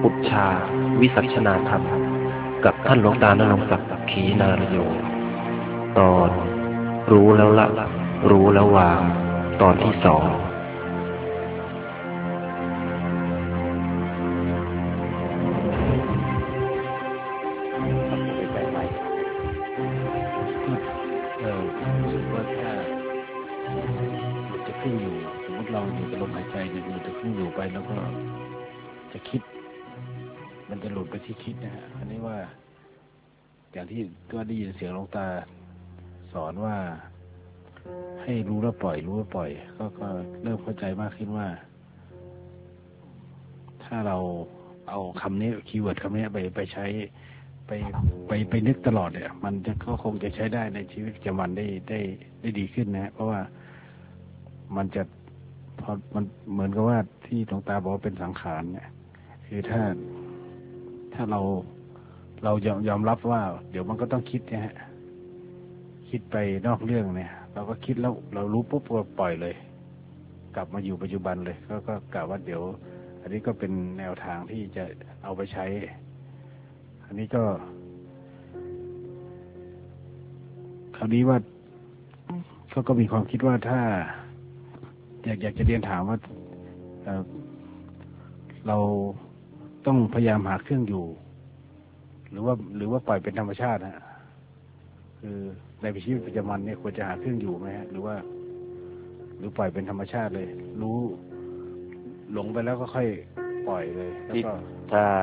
ปุจฉาวิสัชนาธรรมกับท่านหลวงตาณรงค์ศักดิ์ขีนารโยตอนรู้แล้วละรู้แล้ววางตอนที่2 รู้สึกว่าถ้ามันจะขึ้นอยู่สมมติเราอยู่กับลมหายใจเนี่ยมันจะขึ้นอยู่ไปแล้วก็จะคิดมันจะหลุดไปที่คิดนะฮะอันนี้ว่าอย่างที่ก็ได้ยินเสียงหลวงตาสอนว่าให้รู้แล้วปล่อยรู้แล้วปล่อยก็เริ่มเข้าใจมากขึ้นว่าถ้าเราเอาคำนี้คีย์เวิร์ดคำนี้ไปใช้ไปนึกตลอดเนี่ยมันก็คงจะใช้ได้ในชีวิตประจำวันได้ดีขึ้นนะเพราะว่ามันจะพอมันเหมือนกับว่าที่หลวงตาบอกว่าเป็นสังขารเนี่ยคือถ้าเรายอมรับว่าเดี๋ยวมันก็ต้องคิดนะฮะคิดไปนอกเรื่องเนี่ยเราก็คิดแล้วเรารู้ปุ๊บก็ปล่อยเลยกลับมาอยู่ปัจจุบันเลยก็กะว่าเดี๋ยวอันนี้ก็เป็นแนวทางที่จะเอาไปใช้อันนี้ก็คราวนี้ว่าเขาก็มีความคิดว่าถ้าอยากจะเรียนถามว่าเราต้องพยายามหาเครื่องอยู่หรือว่าปล่อยเป็นธรรมชาติฮะคือในชีวิตประจำวันเนี่ยควรจะหาเครื่องอยู่ไหมฮะหรือปล่อยเป็นธรรมชาติเลยรู้หลงไปแล้วก็ค่อยปล่อยเลยแล้วก็ถ้า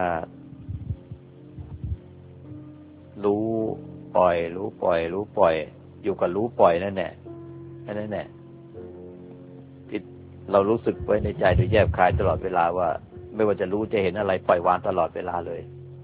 รู้ปล่อยรู้ปล่อยรู้ปล่อยอยู่กับรู้ปล่อยนั่นแหละที่เรารู้สึกไว้ในใจโดยแยบคายตลอดเวลาว่าไม่ว่าจะรู้จะเห็นอะไรปล่อยวางตลอดเวลาเลย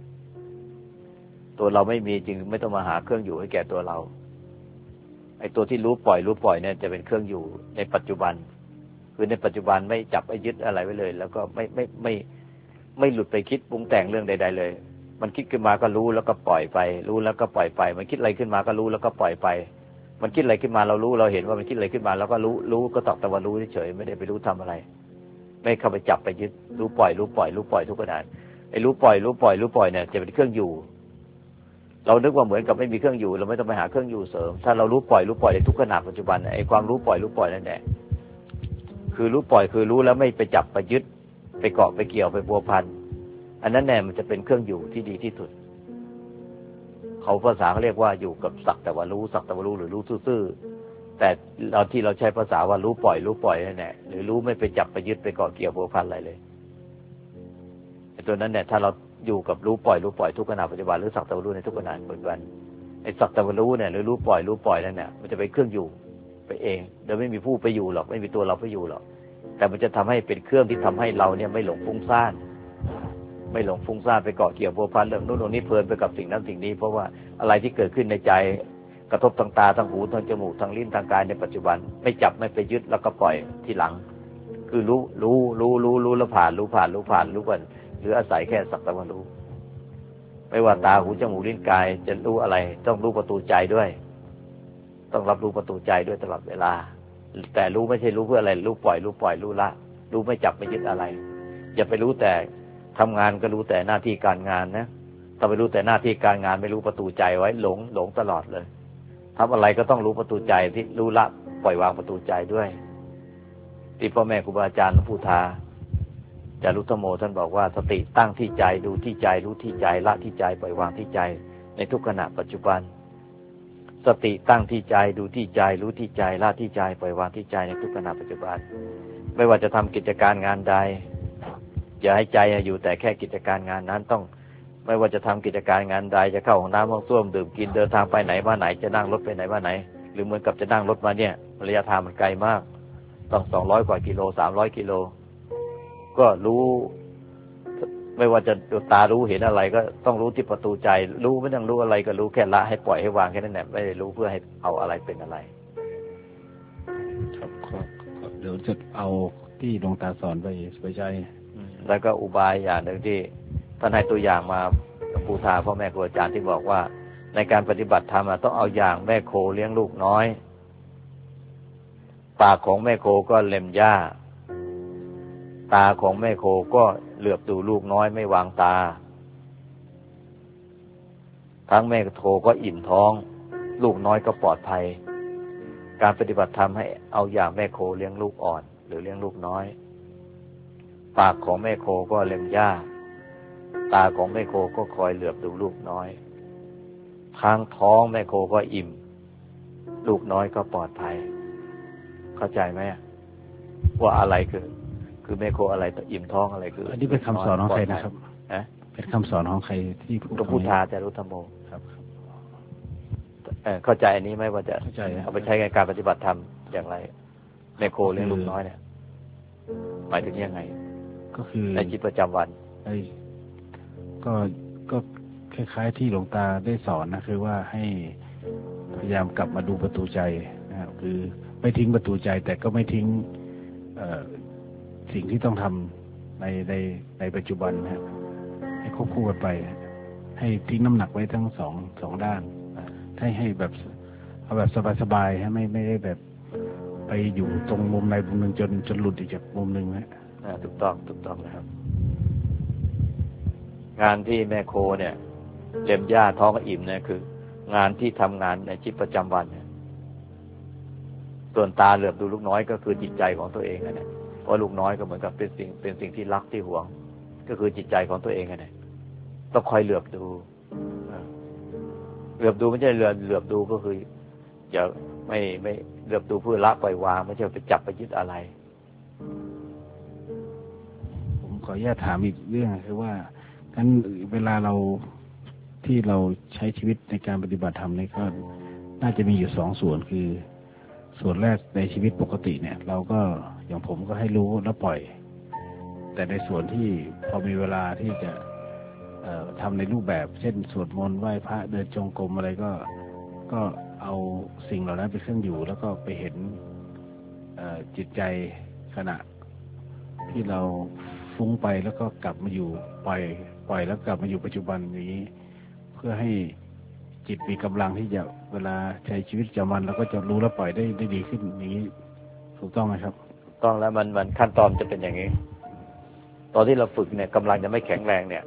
ตัวเราไม่มีจึงไม่ต้องมาหาเครื่องอยู่ให้แก่ตัวเราไอ้ตัวที่รู้ปล่อยเนี่ยจะเป็นเครื่องอยู่ในปัจจุบันคือในปัจจุบันไม่จับไม่ยึดอะไรไว้เลยแล้วก็ไม่หลุดไปคิดปรุงแต่งเรื่องใดๆเลยมันคิดขึ้นมาก็รู้แล้วก็ปล่อยไปรู้แล้วก็ปล่อยไปมันคิดอะไรขึ้นมาก็รู้แล้วก็ปล่อยไปมันคิดอะไรขึ้นมาเรารู้เราเห็นว่ามันคิดอะไรขึ้นมาแล้วก็รู้ก็ตอกแต่ว่ารู้เฉยๆไม่ได้ไปรู้ทำอะไรไม่เข้าไปจับไปยึดรู้ปล่อยทุกขณะไอ้รู้ปล่อยเนี่ยจะเป็นเครื่องอยู่เรานึกว่าเหมือนกับไม่มีเครื่องอยู่เราไม่ต้องไปหาเครื่องอยู่เสริมถ้าเรารู้ปล่อยในทุกขณะปัจจุบันไอ้ความรู้ปล่อยนั่นแหละคือรู้ปล่อยคือรู้แล้วไม่ไปจับไปยึดไปเกาะไปเกี่ยวไปบัวพันอันนั้นแน่มันจะเป็นเครื่องอยู่ที่ดีที่สุดเขาภาษาเขาเรียกว่าอยู่กับสักแต่ว่ารู้หรือรู้ซื่อๆแต่เราที่เราใช้ภาษาว่ารู้ปล่อยนั่นแหละหรือรู้ไม่ไปจับไปยึดไปเกาะเกี่ยวบัวพันอะไรเลยไอ้ตัวนั้นเนี่ยถ้าเราอยู่กับรู้ปล่อยทุกขณะปัจจุบันหรือสักแต่ว่ารู้ในทุกขณะปัจจุบันไอ้สักแต่ว่ารู้เนี่ยหรือรู้ปล่อยนั่นเนี่ยมันจะเป็นเครื่องอยู่ไปเองโดยไม่มีผู้ไปอยู่หรอกไม่มีตัวเราไปอยู่หรอกแต่มันจะทำให้เป็นเครื่องที่ทำให้เราเนี่ยไม่หลงฟุ้งซ่านไปเกาะเกี่ยวพัวพันเรื่องนู้นเรื่องนี้เพลินไปกับสิ่งนั้นสิ่งนี้เพราะว่าอะไรที่เกิดขึ้นในใจกระทบทางตาทางหูทางจมูกทางลิ้นทางกายในปัจจุบันไม่จับไม่ไปยึดแล้วก็ปล่อยทีหลังคือรู้แล้วผ่านรู้กันหรืออาศัยแค่สักแต่ว่ารู้ไม่ว่าตาหูจมูกลิ้นกายจะรู้อะไรต้องรู้ประตูใจด้วยต้องรับรู้ประตูใจด้วยตลอดเวลาแต่รู้ไม่ใช่รู้เพื่ออะไรรู้ปล่อยรู้ละรู้ไม่จับไม่ยึดอะไรอย่าไปรู้แต่ทำงานก็รู้แต่หน้าที่การงานนะถ้าไปรู้แต่หน้าที่การงานไม่รู้ประตูใจไว้หลงตลอดเลยทำอะไรก็ต้องรู้ประตูใจที่รู้ละปล่อยวางประตูใจด้วยที่พ่อแม่ครูบาอาจารย์หลวงปู่ทาจารุธโมท่านบอกว่าสติตั้งที่ใจดูที่ใจรู้ที่ใจละที่ใจปล่อยวางที่ใจในทุกขณะปัจจุบันสติตั้งที่ใจดูที่ใจรู้ที่ใจละที่ใจปล่อยวางที่ใจในทุกขณะปัจจุบันไม่ว่าจะทำกิจการงานใดอย่าให้ใจอยู่แต่แค่กิจการงานนั้นต้องไม่ว่าจะทำกิจการงานใดจะเข้าห้องน้ำห้องส้วมดื่มกินเดินทางไปไหนมาไหนจะนั่งรถไปไหนมาไหนหรือเหมือนกับจะนั่งรถมาเนี่ยระยะทางมันไกลมากต้อง200 กว่ากิโล300 กิโลก็รู้ไม่ว่าจะตารู้เห็นอะไรก็ต้องรู้ที่ประตูใจรู้ไม่ต้องรู้อะไรก็รู้แค่ละให้ปล่อยให้วางแค่นั้นแหละไม่ได้รู้เพื่อให้เอาอะไรเป็นอะไรครับเดี๋ยวจะเอาที่หลวงตาสอนไปใช้แล้วก็อุบายอย่างหนึ่งที่ท่านให้ตัวอย่างมาหลวงปู่ทาพ่อแม่ครูอาจารย์ที่บอกว่าในการปฏิบัติธรรมต้องเอาอย่างแม่โคเลี้ยงลูกน้อยปากของแม่โคก็เล็มหญ้าตาของแม่โคก็ลือบดูลูกน้อยไม่วางตาทั้งแม่โคก็อิ่มท้องลูกน้อยก็ปลอดภัยการปฏิบัติธรรมให้เอาอย่างแม่โคเลี้ยงลูกอ่อนหรือเลี้ยงลูกน้อยปากของแม่โคก็เล็มหญ้าตาของแม่โคก็คอยเหลือบดูลูกน้อยทางท้องแม่โคก็อิ่มลูกน้อยก็ปลอดภัยเข้าใจไหมว่าอะไรคือแม่โคอะไรอิ่มท้องอะไรคืออันนี้เป็นคำสอนของใครนะครับเป็นคำสอนของใครที่พูดหลวงปู่ทาจารุธรรมโมครับเข้าใจอันนี้ไหมว่าจะเอาไปใช้ในการปฏิบัติธรรมอย่างไรแม่โคเลี้ยงลูกน้อยเนี่ยหมายถึงยังไงก็คือในชีวิตประจำวันก็คล้ายๆที่หลวงตาได้สอนนะคือว่าให้พยายามกลับมาดูประตูใจนะครับคือไม่ทิ้งประตูใจแต่ก็ไม่ทิ้งสิ่งที่ต้องทำในปัจจุบันนะครับให้ควบคู่กันไปให้ทิ้งน้ำหนักไว้ทั้งสองด้านให้แบบเอาแบบสบายๆให้ไม่ได้แบบไปอยู่ตรงมุมใดมุมหนึ่งจนหลุดอีกจากมุมหนึ่งนะถูกต้องนะครับงานที่แม่โคเนี่ยเล็มหญ้าท้องอิ่มเนี่ยคืองานที่ทำงานในชีวิตประจำวันเนี่ยส่วนตาเหลือบดูลูกน้อยก็คือจิตใจของตัวเองเนี่ยเพราะลูกน้อยก็เหมือนกับเป็นสิ่งที่รักที่หวงก็คือจิตใจของตัวเองเนี่ยต้องคอยเหลือบดูไม่ใช่เหลือบดูก็คืออย่าไม่เหลือบดูเพื่อละปล่อยวางไม่ใช่ไปจับไปยึดอะไรผมขออนุญาตถามอีกเรื่องคือว่างั้นเวลาเราที่เราใช้ชีวิตในการปฏิบัติธรรมนี่ก็น่าจะมีอยู่สองส่วนคือส่วนแรกในชีวิตปกติเนี่ยเราก็อย่างผมก็ให้รู้แล้วปล่อยแต่ในส่วนที่พอมีเวลาที่จะทำในรูปแบบเช่นสวดมนต์ไหว้พระเดินจงกรมอะไรก็เอาสิ่งเหล่านั้นเป็นเครื่องอยู่แล้วก็ไปเห็นจิตใจขณะที่เราฟุ้งไปแล้วก็กลับมาอยู่ปล่อยแล้วกลับมาอยู่ปัจจุบันอย่างนี้เพื่อให้จิตมีกำลังที่จะเวลาใช้ชีวิตประจำวันเราก็จะรู้และปล่อยได้ดีขึ้นอย่างนี้ถูกต้องไหมครับต้องแล้วมันขั้นตอนจะเป็นอย่างนี้ตอนที่เราฝึกเนี่ยกำลังจะไม่แข็งแรงเนี่ย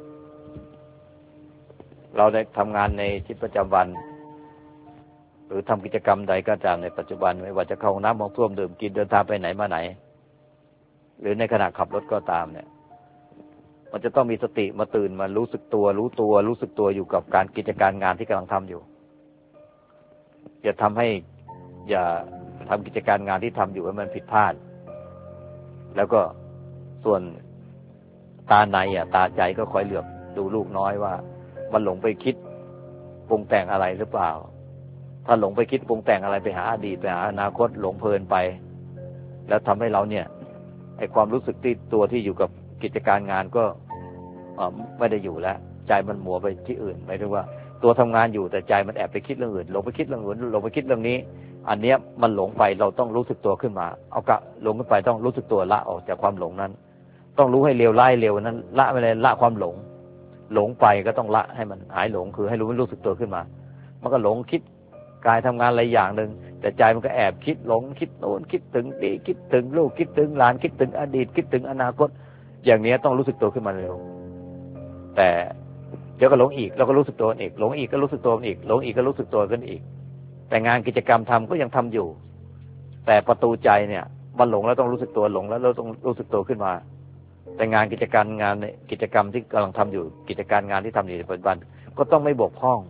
เราได้ทำงานในชีวิตประจำวันหรือทำกิจกรรมใดก็ตามในปัจจุบันไม่ว่าจะเข้าห้องน้ำห้องส้วมดื่มกินเดินทางไปไหนมาไหนหรือในขณะขับรถก็ตามเนี่ยมันจะต้องมีสติมาตื่นมารู้สึกตัวรู้สึกตัวอยู่กับการกิจการงานที่กำลังทำอยู่อย่าทำกิจการงานที่ทำอยู่ให้มันผิดพลาดแล้วก็ส่วนตาในตาใจก็คอยเหลือบดูลูกน้อยว่ามันหลงไปคิดปรุงแต่งอะไรหรือเปล่าถ้าหลงไปคิดปรุงแต่งอะไรไปหาอดีตไปหาอนาคตหลงเพลินไปแล้วทำให้เราเนี่ยไอ้ความรู้สึกที่ตัวที่อยู่กับกิจการงานก็ไม่ได้อยู่แล้วใจมันหมัวไปที่อื่นหมายถึงว่าตัวทำงานอยู่แต่ใจมันแอบไปคิดเรื่องอื่นหลงไปคิดเรื่องอื่นหลงไปคิดเรื่องนี้อันเนี้ยมันหลงไปเราต้องรู้สึกตัวขึ้นมาเอากะหลงขึ้นไปต้องรู้สึกตัวละออกจากความหลงนั้นต้องรู้ให้เร็วไล่เร็วนั้นละไม่ได้ละความหลงไปก็ต้องละให้มันหายหลงคือให้รู้สึกตัวขึ้นมามันก็หลงคิดกายทำงานอะไรอย่างนึงแต่ใจมันก็แอบคิดหลงคิดโน้นคิดถึงดีคิดถึงลูกคิดถึงหลานคิดถึงอดีตคิดถึงอนาคตอย่างนี้ต้องรู้สึกตัวขึ้นมาเร็วแต่เดี๋ยวก็หลงอีกแล้วก็รู้สึกตัวอีกหลงอีกก็รู้สึกตัวอีกหลงอีกก็รู้สึกตัวขึ้นอีกแต่งานกิจกรรมทำก็ยังทำอยู่แต่ประตูใจเนี่ยมันหลงแล้วต้องรู้สึกตัวหลงแล้วเราต้องรู้สึกตัวขึ้นมาแต่งานกิจกรรมที่กำลังทำอยู่กิจการงานที่ทำอยู่ในปัจจุบันก็ต้องไม่บกพร่อง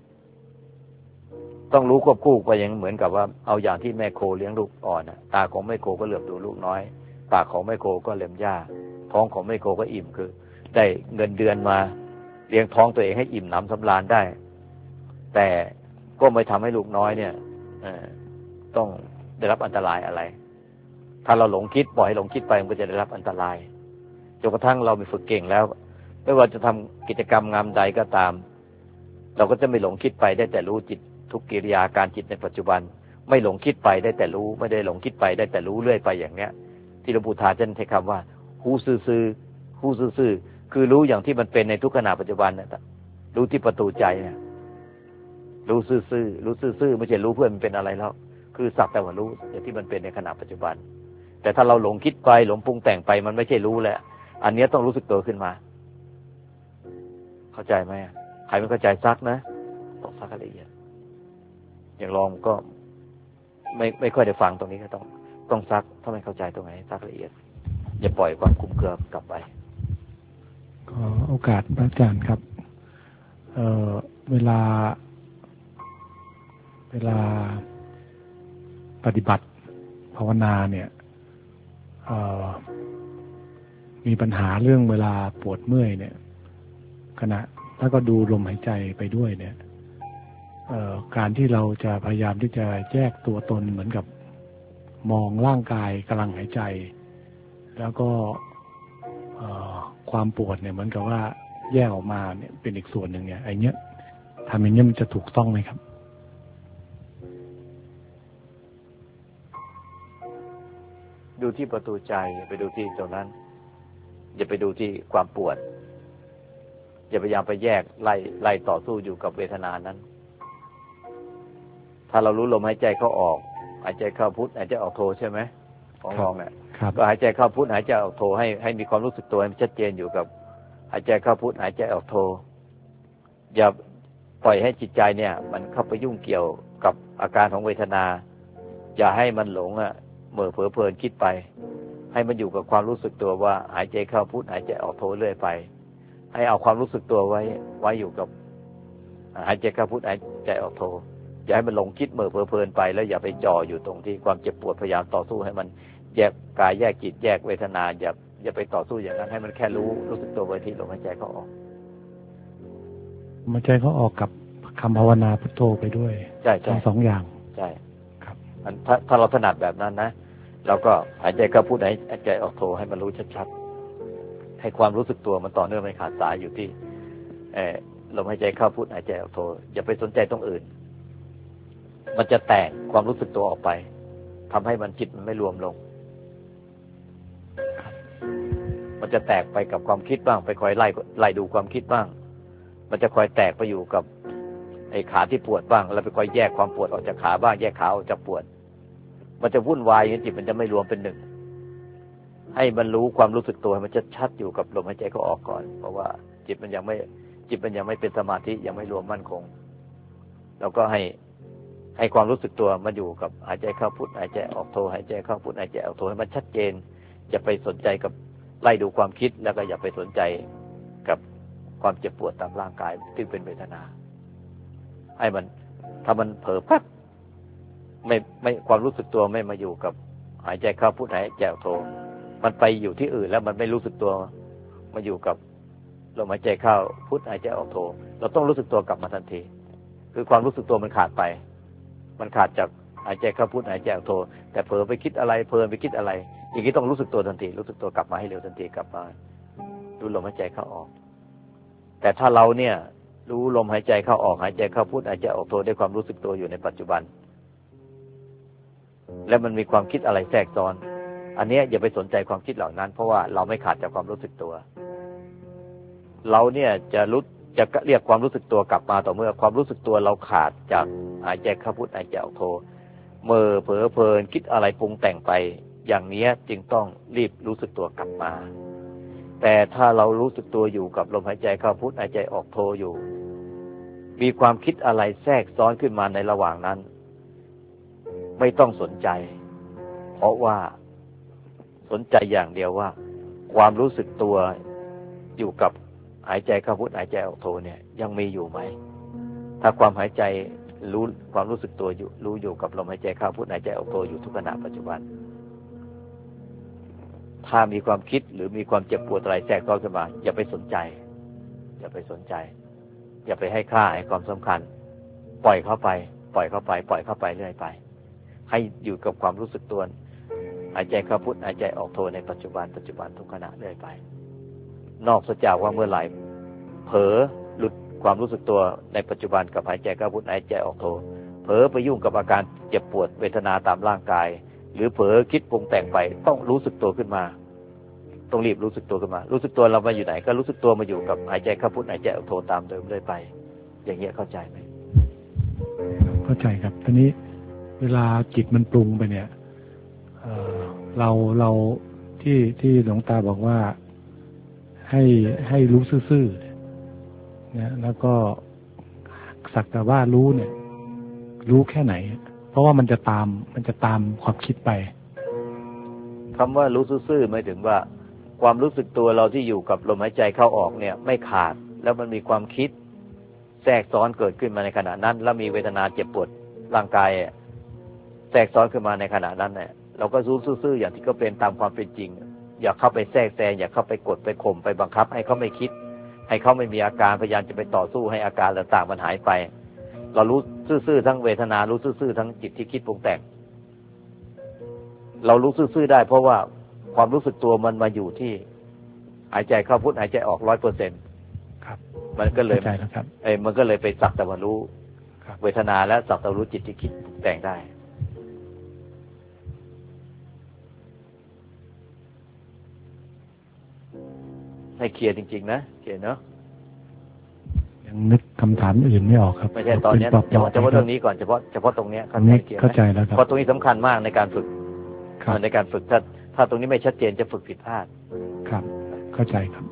ต้องรู้ควบคู่ไปอย่างเหมือนกับว่าเอาอย่างที่แม่โคเลี้ยงลูกอ่อนตาของแม่โคก็เหลือบดูลูกน้อยปากของแม่โคก็เล็มหญ้าท้องของแม่โคก็อิ่มคือได้เงินเดือนมาเลี้ยงท้องตัวเองให้อิ่มหนำสำราญได้แต่ก็ไม่ทำให้ลูกน้อยเนี่ยต้องได้รับอันตรายอะไรถ้าเราหลงคิดปล่อยให้หลงคิดไปมันก็จะได้รับอันตรายจนกระทั่งเราไปฝึกเก่งแล้วไม่ว่าจะทำกิจกรรมงานใดก็ตามเราก็จะไม่หลงคิดไปได้แต่รู้จิตทุกกิริยาการจิตในปัจจุบันไม่หลงคิดไปได้แต่รู้ไม่ได้หลงคิดไปได้แต่รู้เรื่อยไปอย่างเนี้ยที่หลวงปู่ทาท่านใช้คำว่าหูซื่อคือรู้อย่างที่มันเป็นในทุกขณะปัจจุบันนะรู้ที่ประตูใจเนี่ยรู้ซื่อไม่ใช่รู้เพื่อมันเป็นอะไรแล้วคือสักแต่ว่ารู้อย่างที่มันเป็นในขณะปัจจุบันแต่ถ้าเราหลงคิดไปหลงปรุงแต่งไปมันไม่ใช่รู้แล้วอันนี้ต้องรู้สึกตัวขึ้นมาเข้าใจไหมใครไม่เข้าใจซักนะต้องซักละเอียดอย่างลองก็ไม่ค่อยได้ฟังตรงนี้ก็ต้องซักถ้าไม่เข้าใจตรงไหนซักละเอียดอย่าปล่อยความคุ้มเครือกลับไปขอโอกาสพระอาจารย์ครับเวลาปฏิบัติภาวนาเนี่ยมีปัญหาเรื่องเวลาปวดเมื่อยเนี่ยขณะแล้วก็ดูลมหายใจไปด้วยเนี่ยการที่เราจะพยายามที่จะแยกตัวตนเหมือนกับมองร่างกายกำลังหายใจแล้วก็ความปวดเนี่ยเหมือนกับว่าแยกออกมาเนี่ยเป็นอีกส่วนหนึ่งเนี่ยไอ้เนี้ยทำอย่างเงี้ยมันจะถูกต้องไหมครับดูที่ประตูใจอย่าไปดูที่ตรงนั้นอย่าไปดูที่ความปวดอย่าพยายามไปแยกไล่ต่อสู้อยู่กับเวทนานั้นถ้าเรารู้ลมหายใจเข้าออกหายใจเข้าพุทหายใจออกโทใช่ไหมของลองเนี่ยก็หายใจเข้าพุทหายใจออกโทให้มีความรู้สึกตัวให้มันชัดเจนอยู่กับหายใจเข้าพุทหายใจออกโทอย่าปล่อยให้จิตใจเนี่ยมันเข้าไปยุ่งเกี่ยวกับอาการของเวทนาอย่าให้มันหลงเหม่อเผลอเพลินคิดไปให้มันอยู่กับความรู้สึกตัวว่าหายใจเข้าพุทหายใจออกโทเรื่อยไปให้เอาความรู้สึกตัวไว้อยู่กับหายใจเข้าพุทหายใจออกโทอย่าให้มันหลงคิดเหม่อเผลอเพลินไปแล้วอย่าไปจ่ออยู่ตรงที่ความเจ็บปวดพยายามต่อสู้ให้มันแยกกายแยกจิตแยกเวทนาอย่าไปต่อสู้อย่างนั้นให้มันแค่รู้สึกตัวไว้ที่ลมหายใจเข้าออกหายใจเข้าออกกับคำภาวนาพุทโธไปด้วยใช่ทั้งสองอย่างใช่ครับถ้าเราถนัดแบบนั้นนะเราก็หายใจเข้าพุทหายใจออกโทให้มันรู้ชัดๆให้ความรู้สึกตัวมันต่อเนื่องไม่ขาดสายอยู่ที่ลมหายใจเข้าพุทหายใจออกโทอย่าไปสนใจตรงอื่นมันจะแตกความรู้สึกตัวออกไปทำให้มันจิตมันไม่รวมลงมันจะแตกไปกับความคิดบ้างไปคอยไล่ดูความคิดบ้างมันจะคอยแตกไปอยู่กับไอ้ขาที่ปวดบ้างแล้วไปคอยแยกความปวดออกจากขาบ้างแยกขาออกจากปวดมันจะวุ่นวายจิตมันจะไม่รวมเป็นหนึ่งให้มันรู้ความรู้สึกตัวมันจะชัดอยู่กับลมหายใจเขาออกก่อนเพราะว่าจิตมันยังไม่เป็นสมาธิยังไม่รวมมั่นคงแล้วก็ให้ความรู้สึกตัวมันอยู่กับหายใจเข้าพุทหายใจออกโทหายใจเข้าพุทหายใจออกโทให้มันชัดเจนอย่าไปสนใจกับไล่ดูความคิดแล้วก็อย่าไปสนใจกับความเจ็บปวดตามร่างกายที่เป็นเวทนาให้มันถ้ามันเผลอปั๊บไม่ความรู้สึกตัวไม่มาอยู่กับหายใจเข้าพุทหายใจออกโทมันไปอยู่ที่อื่นแล้วมันไม่รู้สึกตัวมาอยู่กับลมหายใจเข้าพุทหายใจออกโทเราต้องรู้สึกตัวกลับมาทันทีคือความรู้สึกตัวมันขาดไปมันขาดจากหายใจเข้าพุทหายใจออกโทแต่เผลอไปคิดอะไรเพลินไปคิดอะไรอย่างนี้ต้องรู้สึกตัวทันทีรู้สึกตัวกลับมาให้เร็วทันทีกลับมาดูลมหายใจเข้าออกแต่ถ้าเราเนี่ยรู้ลมหายใจเข้าออกหายใจเข้าพุทหายใจออกโทด้วยความรู้สึกตัวอยู่ในปัจจุบันแล้วมันมีความคิดอะไรแทรกซ้อนอันนี้อย่าไปสนใจความคิดเหล่านั้นเพราะว่าเราไม่ขาดจากความรู้สึกตัวเราเนี่ยจะเรียกความรู้สึกตัวกลับมาต่อเมื่อความรู้สึกตัวเราขาดจากหายใจเข้าพุทหายใจออกโทเมื่อเผลอเพลินคิดอะไรปรุงแต่งไปอย่างนี้จึงต้องรีบรู้สึกตัวกลับมาแต่ถ้าเรารู้สึกตัวอยู่กับลมหายใจเข้าพุทหายใจออกโทอยู่มีความคิดอะไรแทรกซ้อนขึ้นมาในระหว่างนั้นไม่ต้องสนใจเพราะว่าสนใจอย่างเดียวว่าความรู้สึกตัวอยู่กับหายใจเข้าพุทหายใจออกโทเนี่ยยังมีอยู่ไหมถ้าความหายใจรู้ความรู้สึกตัวอยู่รู้อยู่กับลมหายใจเข้าพุทหายใจออกโทอยู่ทุกขณะปัจจุบันถ้ามีความคิดหรือมีความเจ็บปวดอะไรแทรกซ้อนขึ้นมาอย่าไปสนใจอย่าไปสนใจอย่าไปให้ค่าให้ความสำคัญปล่อยเข้าไปปล่อยเข้าไปปล่อยเข้าไปเรื่อยไปให้อยู่กับความรู้สึกตัวหายใจเข้าพุทหายใจออกโทในปัจจุบันทุกขณะเรื่อยไปนอกจากว่าเมื่อไหร่เผลอหลุดความรู้สึกตัวในปัจจุบันกับหายใจเข้าพุทหายใจออกโทเผลอไปยุ่งกับอาการเจ็บปวดเวทนาตามร่างกายหรือเผลอคิดปรุงแต่งไปต้องรู้สึกตัวขึ้นมาต้องรีบรู้สึกตัวขึ้นมารู้สึกตัวเรามาอยู่ไหนก็รู้สึกตัวมาอยู่กับหายใจเข้าพุทหายใจออกโทตามเดิมเรื่อยไปอย่างเงี้ยเข้าใจไหมเข้าใจครับทีนี้เวลาจิตมันปรุงไปเนี่ยเราที่หลวงตาบอกว่าให้รู้ซื่อๆนะแล้วก็สักแต่ว่ารู้เนี่ยรู้แค่ไหนเพราะว่ามันจะตามความคิดไปคำว่ารู้ซื่อๆหมายถึงว่าความรู้สึกตัวเราที่อยู่กับลมหายใจเข้าออกเนี่ยไม่ขาดแล้วมันมีความคิดแทรกซ้อนเกิดขึ้นมาในขณะนั้นแล้วมีเวทนาเจ็บปวดร่างกายแทรกซ้อนขึ้นมาในขณะนั้นเนี่ยเราก็รู้ซื่อๆอย่างที่ก็เป็นตามความเป็นจริงอย่าเข้าไปแทรกแซงอย่าเข้าไปกดไปข่มไปบังคับให้เขาไม่คิดให้เขาไม่มีอาการพยายามจะไปต่อสู้ให้อาการต่างๆมันหายไปเรารู้ซื่อๆทั้งเวทนารู้ซื่อๆทั้งจิตที่คิดปรุงแต่งเรารู้ซื่อๆได้เพราะว่าความรู้สึกตัวมันมาอยู่ที่หายใจเข้าพุทหายใจออก 100% ครับมันก็เลยมันก็เลยไปสักแต่ว่ารู้เวทนาและสักแต่รู้จิตที่คิดปรุงแต่งได้ให้เคลียร์จริงๆนะเคลียร์เนาะยังนึกคำถามอื่นไม่ออกครับไม่ใช่ตอนนี้เฉพาะตรงนี้ก่อนเฉพาะตรงนี้เข้าใจแล้วครับเพราะตรงนี้สำคัญมากในการฝึกในการฝึกถ้าตรงนี้ไม่ชัดเจนจะฝึกผิดพลาดครับเข้าใจครับ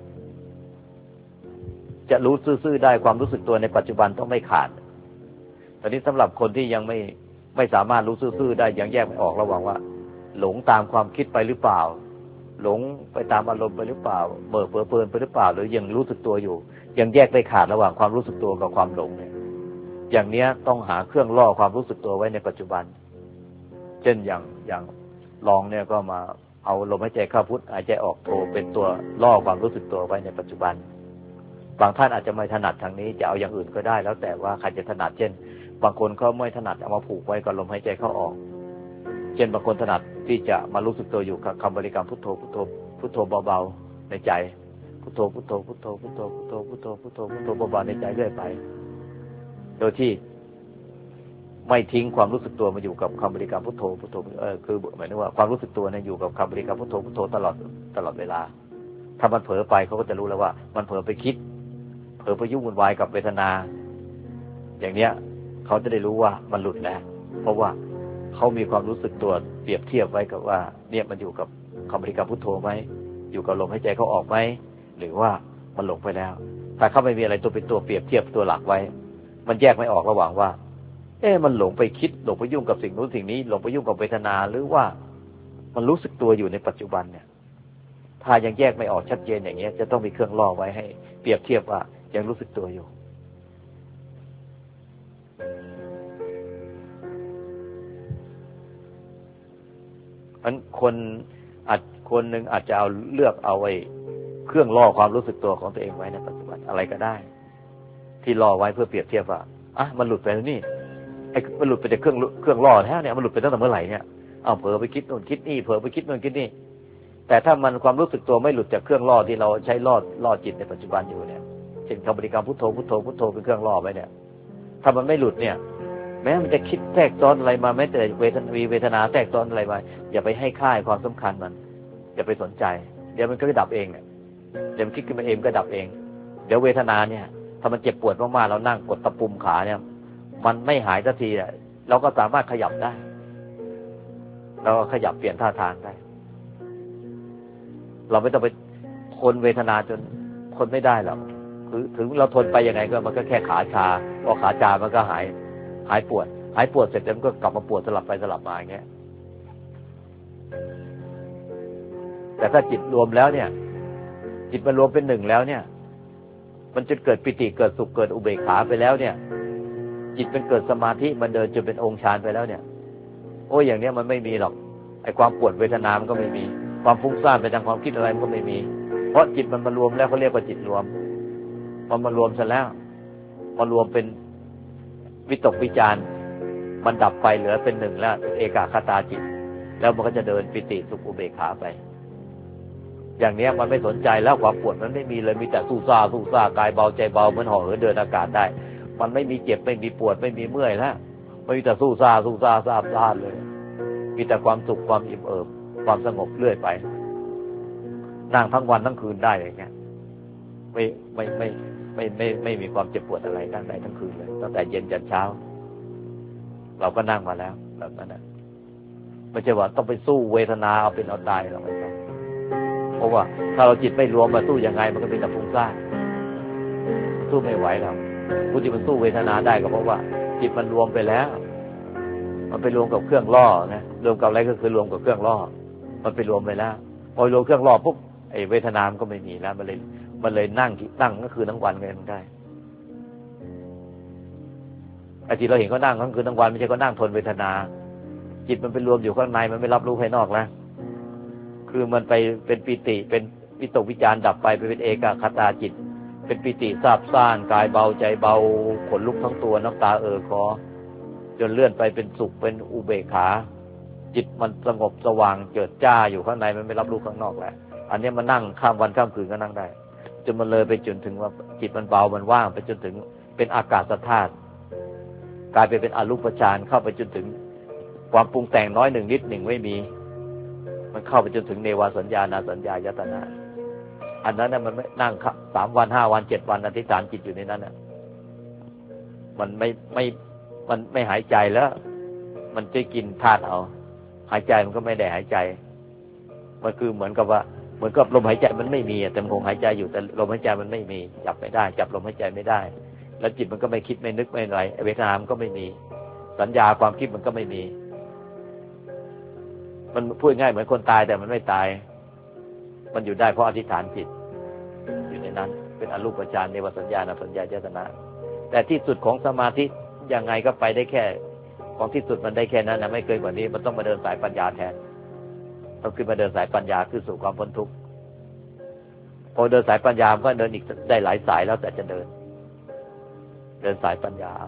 จะรู้ซื่อๆได้ความรู้สึกตัวในปัจจุบันต้องไม่ขาดตอนนี้สำหรับคนที่ยังไม่สามารถรู้ซื่อๆได้ยังแยกไม่ออกระหว่างว่าหลงตามความคิดไปหรือเปล่าหลงไปตามอารมณ์ไปหรือเปล่าเบ้อเพ้อเพลินไปหรือเปล่าหรือยังรู้สึกตัวอยู่ยังแยกไม่ขาดระหว่างความรู้สึกตัวกับความหลงเนี่ยอย่างเนี้ยต้องหาเครื่องล่อความรู้สึกตัวไว้ในปัจจุบันเช่นอย่างลองเนี่ยก็มาเอาลมหายใจเข้าพุทหายใจออกโทเป็นตัวล่อความรู้สึกตัวไว้ในปัจจุบันบางท่านอาจจะไม่ถนัดทางนี้จะเอาอย่างอื่นก็ได้แล้วแต่ว่าใครจะถนัดเช่นบางคนเขาไม่ถนัดเอามาผูกไว้กับลมหายใจเข้าออกเช่นบางคนถนัดที่จะมารู้สึกตัวอยู่กับคำบริกรรมพุทโธพุทโธพุทโธเบาๆในใจพุทโธพุทโธพุทโธพุทโธพุทโธพุทโธพุทโธพุทโธเบาๆในใจเรื่อยไปโดยที่ไม่ทิ้งความรู้สึกตัวมาอยู่กับคำบริกรรมพุทโธพุทโธคือหมายถึงว่าความรู้สึกตัวเนี่ยอยู่กับคำบริกรรมพุทโธพุทโธตลอดเวลาถ้ามันเผลอไปเขาก็จะรู้แล้วว่ามันเผลอไปคิดเผลอไปยุ่งวุ่นวายกับเวทนาอย่างเนี้ยเขาจะได้รู้ว่ามันหลุดแล้วเพราะว่าเขามีความรู้สึกตัวเปรียบเทียบไว้กับว่าเนี่ยมันอยู่กับคำบริกรรมพุทโธไหมอยู่กับลมหายใจเขาออกไหมหรือว่ามันหลงไปแล้วถ้าเขาไม่มีอะไรตัวเป็นตัวเปรียบเทียบตัวหลักไว้มันแยกไม่ออกระหว่างว่ามันหลงไปคิดหลงไปยุ่งกับสิ่งนู้นสิ่งนี้หลงไปยุ่งกับเวทนาหรือว่ามันรู้สึกตัวอยู่ในปัจจุบันเนี่ยถ้ายังแยกไม่ออกชัดเจนอย่างเงี้ยจะต้องมีเครื่องล่อไว้ให้เปรียบเทียบว่ายังรู้สึกตัวอยู่มันคนหนึ่งอาจจะเอาเลือกเอาไว้เครื่องล่อความรู้สึกตัวของตัวเองไว้ในปัจจุบันอะไรก็ได้ที่ล่อไว้เพื่อเปรียบเทียบว่ามันหลุดไปแล้วนี่มันหลุดไปจากเครื่องล่อแล้วเนี่ยมันหลุดไปตั้งแต่เมื่อไหร่เนี่ยเผลอไปคิดโน่นคิดนี่เผลอไปคิดโน่นคิดนี่แต่ถ้ามันความรู้สึกตัวไม่หลุดจากเครื่องล่อที่เราใช้ล่อจิตในปัจจุบันอยู่เนี่ยเช่นคำบริกรรมพุทโธพุทโธพุทโธเป็นเครื่องล่อไว้เนี่ยถ้ามันไม่หลุดเนี่ยแม้มันจะคิดแทรกซ้อนอะไรมาแม้แต่เวทนาแทรกซ้อนอะไรมาอย่าไปให้ค่าความสำคัญมันอย่าไปสนใจเดี๋ยวมันก็ดับเองเนี่ยเดี๋ยวมันคิดขึ้นมาเองก็ดับเองเดี๋ยวเวทนาเนี่ยถ้ามันเจ็บปวดมากๆเรานั่งกดตะปุ่มขาเนี่ยมันไม่หายสักทีเราก็สามารถขยับได้เราก็ขยับเปลี่ยนท่าทางได้เราไม่ต้องไปทนเวทนาจนทนไม่ได้หรอกคือถึงเราทนไปยังไงก็มันก็แค่ขาชาพอขาชามันก็หายปวดเสร็จแล้วมันก็กลับมาปวดสลับไปสลับมาอย่างเงี้ยแต่ถ้าจิตรวมแล้วเนี่ยจิตมันรวมเป็นหนึ่งแล้วเนี่ยมันจนเกิดปิติเกิดสุขเกิดอุเบกขาไปแล้วเนี่ยจิตมันเกิดสมาธิมันเดินจนเป็นองค์ฌานไปแล้วเนี่ยอย่างเนี้ยมันไม่มีหรอกไอ้ความปวดเวทนามันก็ไม่มีความฟุ้งซ่านไปทางความคิดอะไรมันก็ไม่มีเพราะจิตมันมารวมแล้วเขาเรียกว่าจิตรวมมันมารวมซะแล้วมารวมเป็นวิตกวิจารมันดับไปเหลือเป็นหนึ่งแล้วเอกคตาจิตแล้วมันก็จะเดินปิติสุขอุเบกขาไปอย่างเนี้ยมันไม่สนใจแล้วความปวดมันไม่มีเลยมีแต่สู้ซ่ากายเบาใจเบาเหมือนห่อเหินเดินอากาศได้มันไม่มีเจ็บไม่มีปวดไม่มีเมื่อยแล้วไม่มีแต่สู้ซ่าเลยมีแต่ความสุขความอิ่มเอิบความสงบเรื่อยไปนั่งทั้งวันทั้งคืนได้อย่างเงี้ยไม่มีความเจ็บปวดอะไรนั่งได้ทั้งคืนเลยตั้งแต่เย็นจนเช้าเราก็นั่งมาแล้วแบบนั้นนะไม่ใช่ว่าต้องไปสู้เวทนาเอาเป็นเอาตายเราไม่ใช่เพราะว่าถ้าเราจิตไม่รวมมาสู้ยังไงมันก็เป็นแต่ฟุ้งซ่านสู้ไม่ไหวแล้วผู้ที่มันสู้เวทนาได้ก็เพราะว่าจิตมันรวมไปแล้วมันไปรวมกับเครื่องล่อนะรวมกับอะไรก็คือรวมกับเครื่องล่อมันไปรวมไปแล้วพอรวมเครื่องล่อปุ๊บไอ้เวทนามันก็ไม่มีแล้วมันเลยนั่งก็คือทั้งวันเลยมันได้ไอ้ที่เราเห็นเขานั่งก็คือทั้งวันไม่ใช่เขานั่งทนเวทนาจิตมันไปรวมอยู่ข้างในมันไม่รับรู้ภายนอกแล้วคือมันไปเป็นปิติเป็นวิตกวิจารดับไปเป็นเอกคตาจิตเป็นปิติซาบซ่านกายเบาใจเบาขนลุกทั้งตัวน้ำตาคอจนเลื่อนไปเป็นสุขเป็นอุเบกขาจิตมันสงบสว่างเจิดจ้าอยู่ข้างในมันไม่รับรู้ข้างนอกแล้วอันนี้มันนั่งข้ามวันข้ามคืนก็นั่งได้จนมันเลยไปจนถึงว่าจิตมันเบามันว่างไปจนถึงเป็นอากาศธาตุกลายไปเป็นอรูปฌานเข้าไปจนถึงความปรุงแต่งน้อยหนึ่งนิดหนึ่งไม่มีมันเข้าไปจนถึงเนวสัญญานาสัญญายตนะอันนั้นน่ะมันไม่นั่ง3 วัน 5 วัน 7 วันอธิษฐานจิตอยู่ในนั้นน่ะมันไม่หายใจแล้วมันจะกินธาตุเอาหายใจมันก็ไม่ได้หายใจมันคือเหมือนกับลมหายใจมันไม่มีแต่มันคงหายใจอยู่แต่ลมหายใจมันไม่มีจับไม่ได้จับลมหายใจไม่ได้แล้วจิตมันก็ไม่คิดไม่นึกไม่อะไรเวทนามันก็ไม่มีสัญญาความคิดมันก็ไม่มีมันพูดง่ายเหมือนคนตายแต่มันไม่ตายมันอยู่ได้เพราะอธิษฐานจิตอยู่ในนั้นเป็นอรูปฌานเนวสัญญาณสัญญายตนะแต่ที่สุดของสมาธิยังไงก็ไปได้แค่ของที่สุดมันได้แค่นั้นนะไม่เกินกว่านี้มันต้องมาเดินสายปัญญาแทนต้องขึ้นมาเดินสายปัญญาคือสู่ความพ้นทุกข์พอเดินสายปัญญาก็เดินอีกได้หลายสายแล้วแต่จะเดินสายปัญญา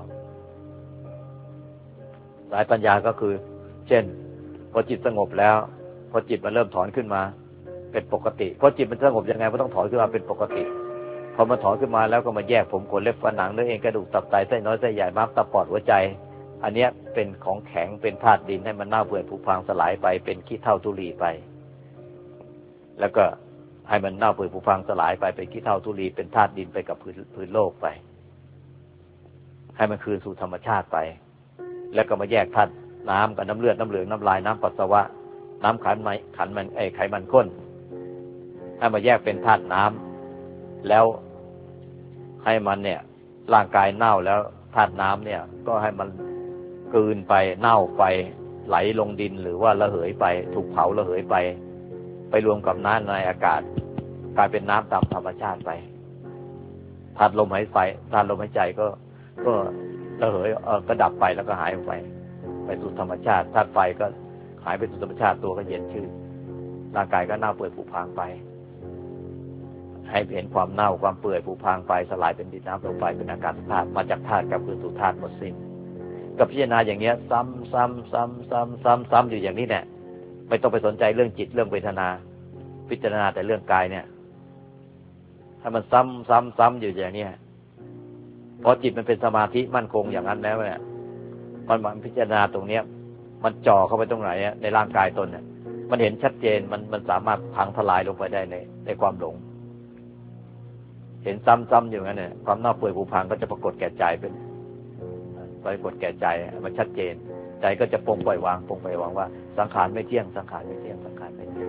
สายปัญญาก็คือเช่นพอจิตสงบแล้วพอจิตมันเริ่มถอนขึ้นมาเป็นปกติพอจิตมันสงบยังไงมันต้องถอนขึ้นมาเป็นปกติพอมันถอนขึ้นมาแล้วก็มาแยกผมขนเล็บฟันหนังเนื้อเอ็นกระดูกตับไตไส้น้อยไส้ใหญ่ม้ามตับปอดหัวใจอันเนี้ยเป็นของแข็งเป็นธาตุดินให้มันเน่าเปื่อยผุพังสลายไปเป็นขี้เถ้าธุลีไปแล้วก็ให้มันเน่าเปื่อยผุพังสลายไปเป็นขี้เถ้าธุลีเป็นธาตุดินไปกับพื้นโลกไปให้มันคืนสู่ธรรมชาติไปแล้วก็มาแยกธาตุน้ำกับน้ำเลือดน้ำเหลืองน้ำลายน้ำปัสสาวะน้ำไขมันข้นให้มาแยกเป็นธาตุน้ำแล้วให้มันเนี่ยร่างกายเน่าแล้วธาตุน้ำเนี่ยก็ให้มันกลืนไปเน่าไปไหลลงดินหรือว่าระเหยไปถูกเผาระเหยไปรวมกับน้ำในอากาศกลายเป็นน้ำตามธรรมชาติไปธาตุลมหายใจก็ระเหยก็ดับไปแล้วก็หายไปสู่ธรรมชาติธาตุไฟก็หายไปสู่ธรรมชาติตัวก็เย็นชื่นร่างกายก็เน่าเปื่อยผุพังไปให้เห็นความเน่าความเปื่อยผุพังไปสลายเป็นดินน้ำลมไฟเป็นอากาศธาตุมาจากธาตุกลับคืนสู่ธาตุหมดสิ้นกับพิจารณาอย่างเนี้ยซ้ำอยู่อย่างนี้แหละไม่ต้องไปสนใจเรื่องจิตเรื่องเวทนาพิจารณาแต่เรื่องกายเนี่ยให้มันซ้ำอยู่อย่างนี้พอจิตมันเป็นสมาธิมั่นคงอย่างนั้นแล้วเนี่ยมันพิจารณาตรงเนี้ยมันจ่อเข้าไปตรงไหนในร่างกายตนเนี่ยมันเห็นชัดเจนมันสามารถพังทลายลงไปได้ในความหลงเห็นซ้ำอยู่งั้นเนี่ยความเน่าเปื่อยผุพังก็จะปรากฏแก่ใจเป็นปรากฏแก่ใจมันชัดเจนใจก็จะปลงปล่อยวางว่าสังขารไม่เที่ยงสังขารไม่เที่ยงสังขารไม่เที่ยง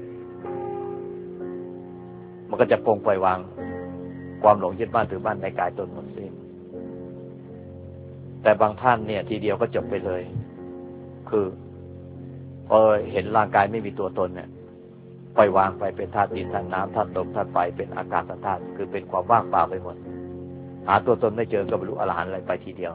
มันก็จะปลงปล่อยวางความหลงยึดมั่นถือมั่นในกายตนหมดสิ้นแต่บางท่านเนี่ยทีเดียวก็จบไปเลยคือพอเห็นร่างกายไม่มีตัวตนเนี่ยปล่อยวางไปเป็นธาตุดินธาตุน้ำธาตุลมธาตุไฟเป็นอากาศธาตุคือเป็นความว่างเปล่าไปหมดหาตัวตนไม่เจอก็บรรลุอรหันต์อะไรไปทีเดียว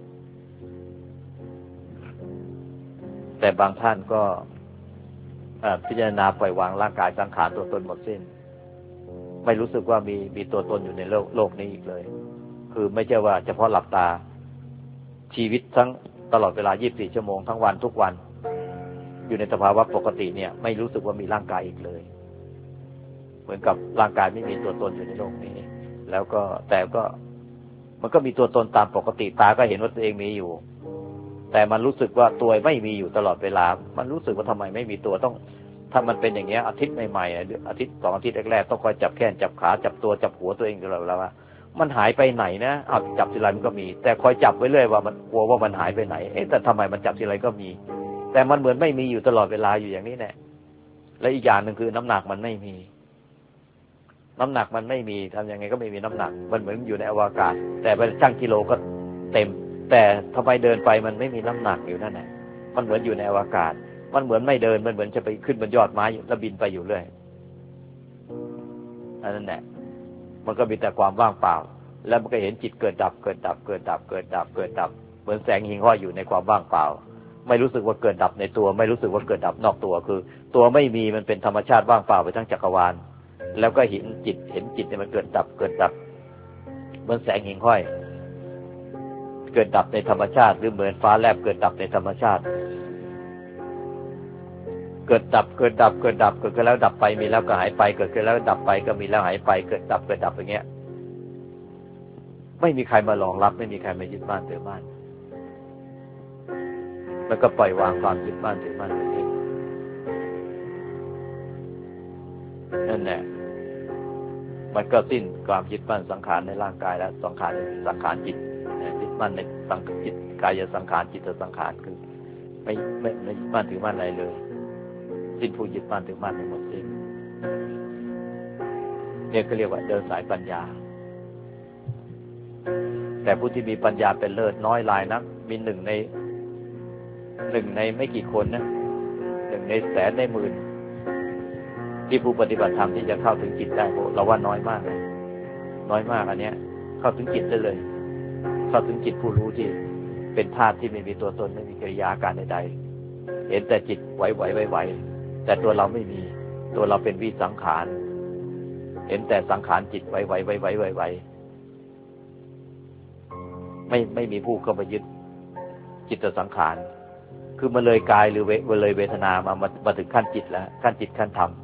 แต่บางท่านก็พิจารณาปล่อยวางร่างกายสังขารตัวตนหมดสิ้นไม่รู้สึกว่ามีตัวตนอยู่ในโลกนี้อีกเลยคือไม่ใช่ว่าเฉพาะหลับตาชีวิตทั้งตลอดเวลา24ชั่วโมงทั้งวันทุกวันอยู่ในสภาวะปกติเนี่ยไม่รู้สึกว่ามีร่างกายอีกเลยเหมือนกับร่างกายไม่มีตัวตนอยู่ในโลกนี้แล้วก็แต่ก็มันก็มีตัวตนตามปกติตาก็เห็นว่าตัวเองมีอยู่แต่มันรู้สึกว่าตัวไม่มีอยู่ตลอดเวลามันรู้สึกว่าทำไมไม่มีตัวต้องถ้ามันเป็นอย่างเงี้ยอาทิตย์ใหม่ๆอาทิตย์2 อาทิตย์แรกๆต้องคอยจับแขนจับขาจับตัวจับหัวตัวเองตลอดเวลาว่ามันหายไปไหนนะเอาจับทีไรมันก็มีแต่คอยจับไว้เรื่อยว่ามันกลัวว่ามันหายไปไหนแต่ทำไมมันจับทีไรก็มีแต่มันเหมือนไม่มีอยู่ตลอดเวลาอยู่อย่างนี้แหละและอีกอย่างนึงคือน้ำหนักมันไม่มีน้ำหนักมันไม่มีทำยังไงก็ไม่มีน้ำหนักมันเหมือนอยู่ในอวกาศแต่ไปชั่งกิโลก็เต็มแต่ทำไมเดินไปมันไม่มีน้ำหนักอยู่นั่นแหละมันเหมือนอยู่ในอวกาศมันเหมือนไม่เดินมันเหมือนจะไปขึ้นบนยอดไม้แล้วบินไปอยู่เรื่อยอันนั้นแหละมันก็มีแต่ความว่างเปล่าแล้วมันก็เห็นจิตเกิดดับเกิดดับเกิดดับเกิดดับเกิดดับเหมือนแสงหิ่งห้อยอยู่ในความว่างเปล่าไม่รู้สึกว่าเกิดดับในตัวไม่รู้สึกว่าเกิดดับนอกตัวคือตัวไม่มีมันเป็นธรรมชาติว่างเปล่าไปทั้งจักรวาลแล้วก็เห็นจิตเนี่ยมันเกิดดับเกิดดับเหมือนแสงหิ่งห้อยเกิดดับในธรรมชาติหรือเหมือนฟ้าแลบเกิดดับในธรรมชาติเกิดดับเกิดดับเกิดดับเกิดขึ้นแล้วดับไปมีแล้วก็หายไปเกิดขึ้นแล้วดับไปก็มีแล้วหายไปเกิดดับเกิดดับอย่างเงี้ยไม่มีใครมารองรับไม่มีใครมายึดมั่นถือมั่นแล้วก็ปล่อยวางความยึดมั่นถือมั่นเองนั่นแหละมันก็สิ้นความยึดมั่นสังขารในร่างกายแล้วสังขารจิตยึดมั่นในสังขารจิตกายสังขารจิตสังขารคือไม่ยึดมั่นถือมั่นอะไรเลยสิ้นผู้ยึดมั่นถือมั่นในหมดสิ้นเนี่ยก็เรียกว่าเดินสายปัญญาแต่ผู้ที่มีปัญญาเป็นเลิศน้อยรายนักมีหนึ่งในไม่กี่คนนะหนึ่งในแสนในหมื่นที่ผู้ปฏิบัติธรรมที่จะเข้าถึงจิตได้เราว่าน้อยมากเลยน้อยมากอันเนี้ยเข้าถึงจิตได้เลยเข้าถึงจิตผู้รู้ที่เป็นธาตุที่ไม่มีตัวตนไม่มีกิริยาการใดๆเห็นแต่จิตไหวแต่ตัวเราไม่มีตัวเราเป็นวิสังขารเห็นแต่สังขารจิตไหวไม่มีผู้เข้ามายึดจิตสังขารคือมันเลยกายหรือเลยเวทนามาถึงขั้นจิตแล้วขั้นจิตขั้นธรรม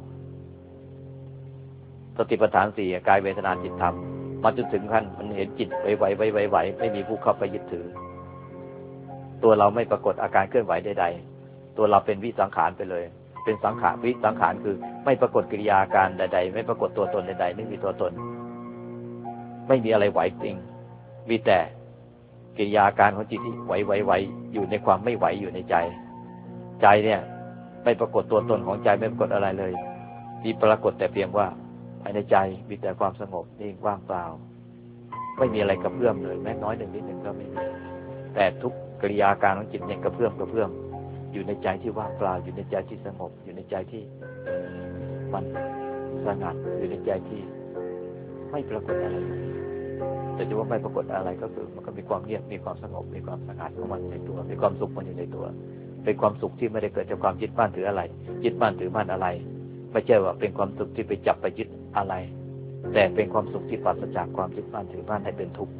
สติปัฏฐานสี่กายเวทนาจิตธรรมมาจนถึงขั้นมันเห็นจิตไหวไม่มีผู้เข้าไปยึดถือตัวเราไม่ปรากฏอาการเคลื่อนไหวใดๆตัวเราเป็นวิสังขารไปเลยเป็นสังขารวิสังขารคือไม่ปรากฏกิริยาการใดๆไม่ปรากฏตัวตนใดๆไม่มีตัวตนไม่มีอะไรไหวจริงมีแต่กิริยาการของจิตที่ไหวอยู่ในความไม่ไหวอยู่ในใจเนี่ยไม่ปรากฏตัวตนของใจไม่ปรากฏอะไรเลยมีปรากฏแต่เพียงว่าภายในใจมีแต่ความสงบนิ่งว่างเปล่าไม่มีอะไรกระเพื่อมเลยแม้น้อยหนึ่งนิดหนึ่งก็ไม่มีแต่ทุกกิริยาการของจิตเนี่ยกระเพื่อมอยู่ในใจที่ว่างเปล่าอยู่ในใจที่สงบอยู่ในใจที่มันสงัดอยู่ในใจที่ไม่ปรากฏอะไรแต่จะว่าไม่ปรากฏอะไรก็คือมันก็มีความเงียบมีความสงบมีความสงัดของมันในตัวมีความสุขมันอยู่ในตัวเป็นความสุขที่ไม่ได้เกิดจากความยึดมั่นถืออะไรยึดมั่นถือมั่นอะไรไม่ใช่ว่าเป็นความสุขที่ไปจับไปยึดอะไรแต่เป็นความสุขที่ปราศจากความยึดมั่นถือมั่นให้เป็นทุกข์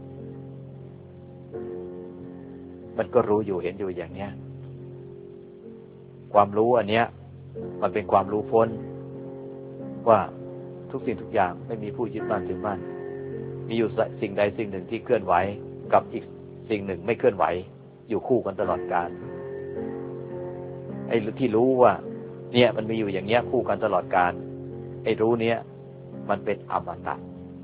มันก็รู้อยู่เห็นอยู่อย่างเนี้ยความรู้อันเนี้ยมันเป็นความรู้พ้นว่าทุกสิ่งทุกอย่างไม่มีผู้ยึดมั่นถือมั่นมีอยู่สิ่งใดสิ่งหนึ่งที่เคลื่อนไหวกับอีกสิ่งหนึ่งไม่เคลื่อนไหวอยู่คู่กันตลอดกาลไอ้ที่รู้ว่าเนี่ยมันมีอยู่อย่างเนี้ยคู่กันตลอดกาลไอ้รู้เนี้ยมันเป็นอมตะ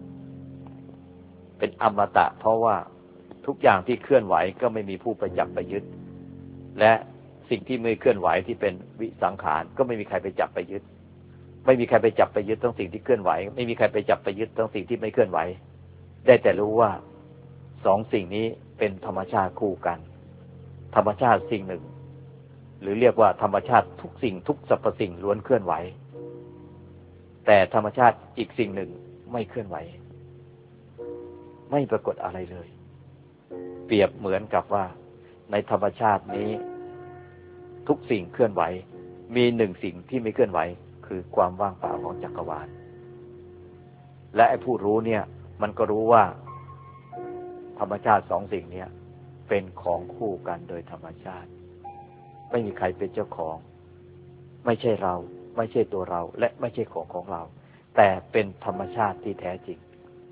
เพราะว่าทุกอย่างที่เคลื่อนไหวก็ไม่มีผู้ไปจับไปยึดและสิ่งที่ไม่เคลื่อนไหวที่เป็นวิสังขารก็ไม่มีใครไปจับไปยึดไม่มีใครไปจับไปยึดต้องสิ่งที่เคลื่อนไหวไม่มีใครไปจับไปยึดต้องสิ่งที่ไม่เคลื่อนไหวได้แต่รู้ว่าสองสิ่งนี้เป็นธรรมชาติคู่กันธรรมชาติสิ่งหนึ่งหรือเรียกว่าธรรมชาติทุกสิ่งทุกสรรพสิ่งล้วนเคลื่อนไหวแต่ธรรมชาติอีกสิ่งหนึ่งไม่เคลื่อนไหวไม่ปรากฏอะไรเลยเปรียบเหมือนกับว่าในธรรมชาตินี้ทุกสิ่งเคลื่อนไหวมีหนึ่งสิ่งที่ไม่เคลื่อนไหวคือความว่างเปล่าของจักรวาลและไอ้ผู้รู้เนี่ยมันก็รู้ว่าธรรมชาติสองสิ่งนี้เป็นของคู่กันโดยธรรมชาติไม่มีใครเป็นเจ้าของไม่ใช่เราไม่ใช่ตัวเราและไม่ใช่ของเราแต่เป็นธรรมชาติที่แท้จริง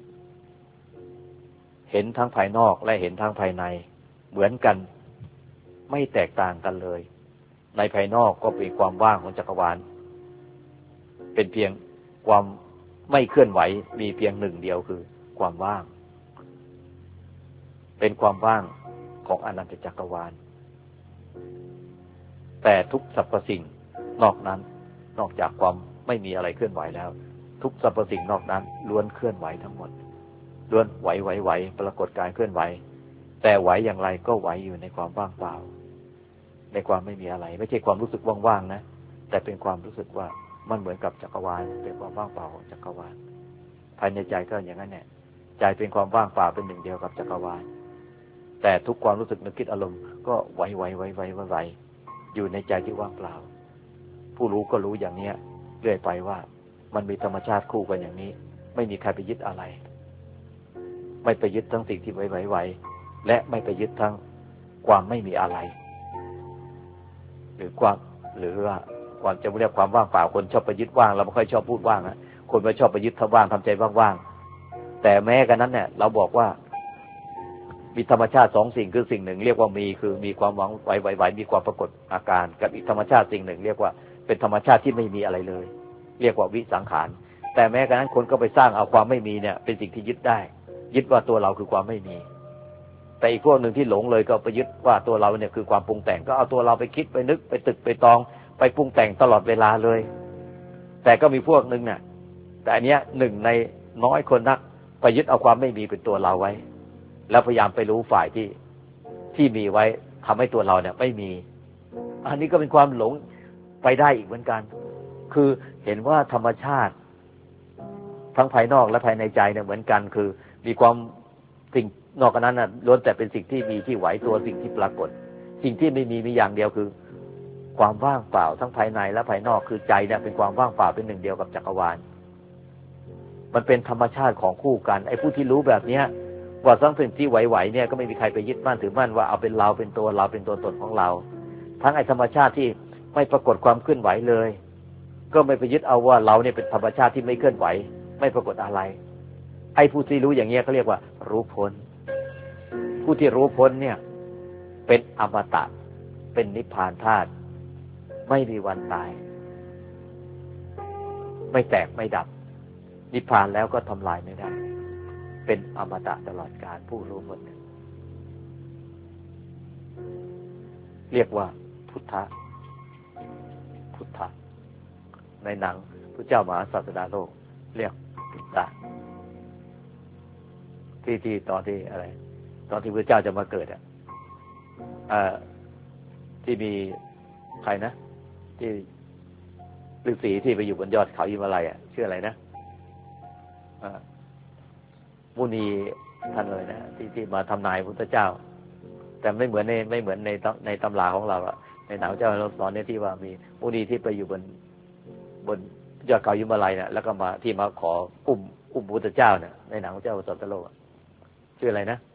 เห็นทั้งภายนอกและเห็นทั้งภายในเหมือนกันไม่แตกต่างกันเลยในภายนอกก็เป็นความว่างของจักรวาลเป็นเพียงความไม่เคลื่อนไหวมีเพียงหนึ่งเดียวคือความว่างเป็นความว่างของอนันตจักรวาลแต่ทุกสรรพสิ่งนอกนั้นนอกจากความไม่มีอะไรเคลื่อนไหวแล้วทุกสรรพสิ่งนอกนั้นล้วนเคลื่อนไหวทั้งหมดล้วนไหวปรากฏการเคลื่อนไหวแต่ไหวอย่างไรก็ไหวอยู่ในความว่างเปล่าในความไม่มีอะไรไม่ใช่ความรู้สึกว่างๆนะแต่เป็นความรู้สึกว่ามันเหมือนกับจักรวาลเป็นความว่างเปล่าของจักรวาลภายในใจก็อย่างนั้นแหละใจเป็นความว่างเปล่าเป็นหนึ่งเดียวกับจักรวาลแต่ทุกความรู้สึกนึกคิดอารมณ์ก็ไหวอยู่ในใจที่ว่างเปล่าผู้รู้ก็รู้อย่างเนี้ยเรื่อยไปว่ามันมีธรรมชาติคู่กันอย่างนี้ไม่มีใครไปยึดอะไรไม่ไปยึดทั้งสิ่งที่ไหวและไม่ไปยึดทั้งความไม่มีอะไรหรือว่าความจะเรียกความว่างเปล่าคนชอบไปยึดว่างเราไม่ค่อยชอบพูดว่างนะคนไม่ชอบไปยึดทำว่างทำใจว่างๆแต่แม้กันนั้นเนี่ยเราบอกว่ามีธรรมชาติสองสิ่งคือสิ่งหนึ่งเรียกว่ามีคือมีความไหวมีความปรากฏอาการกับอีกธรรมชาติสิ่งหนึ่งเรียกว่าเป็นธรรมชาติที่ไม่มีอะไรเลยเรียกว่าวิสังขารแต่แม้กันนั้นคนก็ไปสร้างเอาความไม่มีเนี่ยเป็นสิ่งที่ยึดได้ยึดว่าตัวเราคือความไม่มีแต่อีกพวกหนึ่งที่หลงเลยก็ไปยึดว่าตัวเราเนี่ยคือความปรุงแต่งก็เอาตัวเราไปคิดไปนึกไปตึกไปตองไปปรุงแต่งตลอดเวลาเลยแต่ก็มีพวกหนึ่งเนี่ยแต่อันเนี้ยหนึ่งในน้อยคนนักไปยึดเอาความไม่มีเป็นตัวเราไว้แล้วพยายามไปรู้ฝ่ายที่มีไว้ทำให้ตัวเราเนี่ยไม่มีอันนี้ก็เป็นความหลงไปได้อีกเหมือนกันคือเห็นว่าธรรมชาติทั้งภายนอกและภายในใจเนี่ยเหมือนกันคือมีความสิ่งนอกจากนั้นน่ะล้วนแต่เป็นสิ่งที่มีที่ไหวตัวสิ่งที่ปรากฏสิ่งที่ไม่มีอย่างเดียวคือความว่างเปล่าทั้งภายในและภายนอกคือใจเนี่ยเป็นความว่างเปล่าเป็นหนึ่งเดียวกับจักรวาลมันเป็นธรรมชาติของคู่กันไอ้ผู้ที่รู้แบบเนี้ยว่าทั้งสิ่งที่ไหวๆเนี่ยก็ไม่มีใครไปยึดมั่นถือมั่นว่าเอาเป็นเราเป็นตัวเราเป็นตัวตนของเราทั้งไอ้ธรรมชาติที่ไม่ปรากฏความเคลื่อนไหวเลยก็ไม่ไปยึดเอาว่าเราเนี่ยเป็นธรรมชาติที่ไม่เคลื่อนไหวไม่ปรากฏอะไรไอ้ผู้ที่รู้อย่างเงี้ยเขาเรียกว่ารู้พ้นผู้ที่รู้พ้นเนี่ยเป็นอมตะเป็นนิพพานธาตุไม่มีวันตายไม่แตกไม่ดับนิพพานแล้วก็ทำลายไม่ได้เป็นอมตะตลอดกาลผู้รู้พ้นเรียกว่าพุทธะในหนังพระเจ้ามหาศาสดาโลกเรียกพุทธะที่ตอนที่อะไรตอนที่พระเจ้าจะมาเกิดที่มีใครนะที่ฤาษีที่ไปอยู่บนยอดเขาหิมาลัยชื่ออะไรนะมุนีท่านเลยนะที่มาทำนายพุทธเจ้าแต่ไม่เหมือนในตำราของเราในหนังเจ้าเราสอนเนี่ยที่ว่ามีมุนีที่ไปอยู่บนยอดเขาหิมาลัยเนี่ยแล้วก็มาที่มาขออุ้มพุทธเจ้าเนี่ยในหนังเจ้าสัตตโลกชื่ออะไรนะ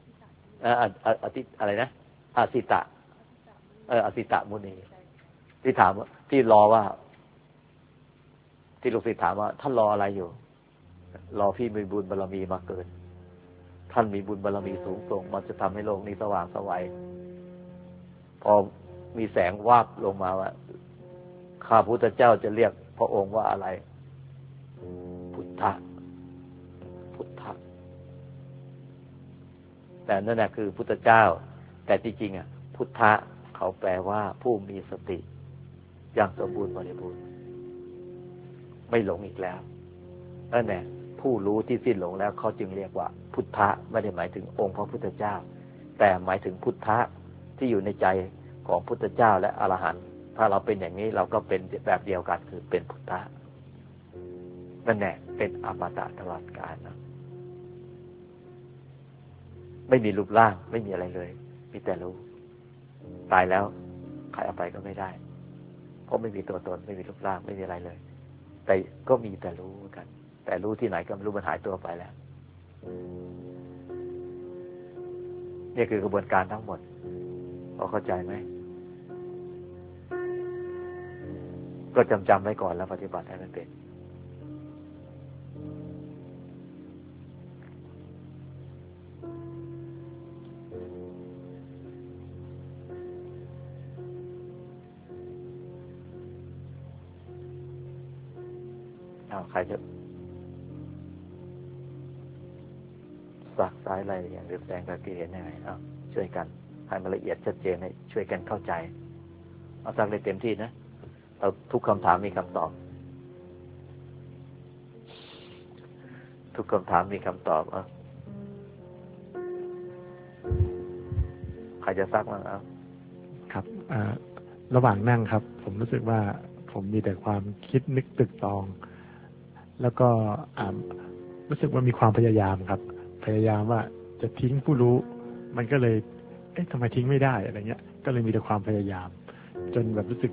อะไรนะอาสิตะอาสิตะมุนีที่ถามที่รอว่าที่ลูกศิษย์ถามว่าท่านรออะไรอยู่รอพี่มีบุญบารมีมาเกิดท่านมีบุญบารมีสูงส่งมันจะทำให้โลกนี้สว่างไสวพอมีแสงวาบลงมาว่าข้าพุทธเจ้าจะเรียกพระองค์ว่าอะไรพุทธะแต่นั่นแหละคือพุทธเจ้าแต่จริงๆพุทธะเขาแปลว่าผู้มีสติอย่างสมบูรณ์บริบูรณ์ไม่หลงอีกแล้วนั่นแหละผู้รู้ที่สิ้นหลงแล้วเขาจึงเรียกว่าพุทธะไม่ได้หมายถึงองค์พระพุทธเจ้าแต่หมายถึงพุทธะที่อยู่ในใจของพุทธเจ้าและอรหันต์ถ้าเราเป็นอย่างนี้เราก็เป็นแบบเดียวกันคือเป็นพุทธะนั่นแหละเป็นอมตะตลอดกาลนะไม่มีรูปร่างไม่มีอะไรเลยมีแต่รู้ตายแล้วใครเอาไปก็ไม่ได้เพราะไม่มีตัวตนไม่มีรูปร่างไม่มีอะไรเลยแต่ก็มีแต่รู้กันแต่รู้ที่ไหนก็ไม่รู้มันหายตัวไปแล้วนี่คือกระบวนการทั้งหมดพอเข้าใจไหมก็จำไว้ก่อนแล้วปฏิบัติให้มันเป็นใครจะสักสายอะไรอย่างหรือแสดงความคิดเห็นยังไงช่วยกันให้มันละเอียดชัดเจนให้ช่วยกันเข้าใจเอาสักเลยเต็มที่นะเราทุกคำถามมีคำตอบทุกคำถามมีคำตอบใครจะซักบ้างครับระหว่างนั่งครับผมรู้สึกว่าผมมีแต่ความคิดนึกตึกตองแล้วก็รู้สึกว่ามีความพยายามครับพยายามว่าจะทิ้งผู้รู้มันก็เลยทำไมทิ้งไม่ได้อะไรเงี้ยก็เลยมีแต่ความพยายามจนแบบรู้สึก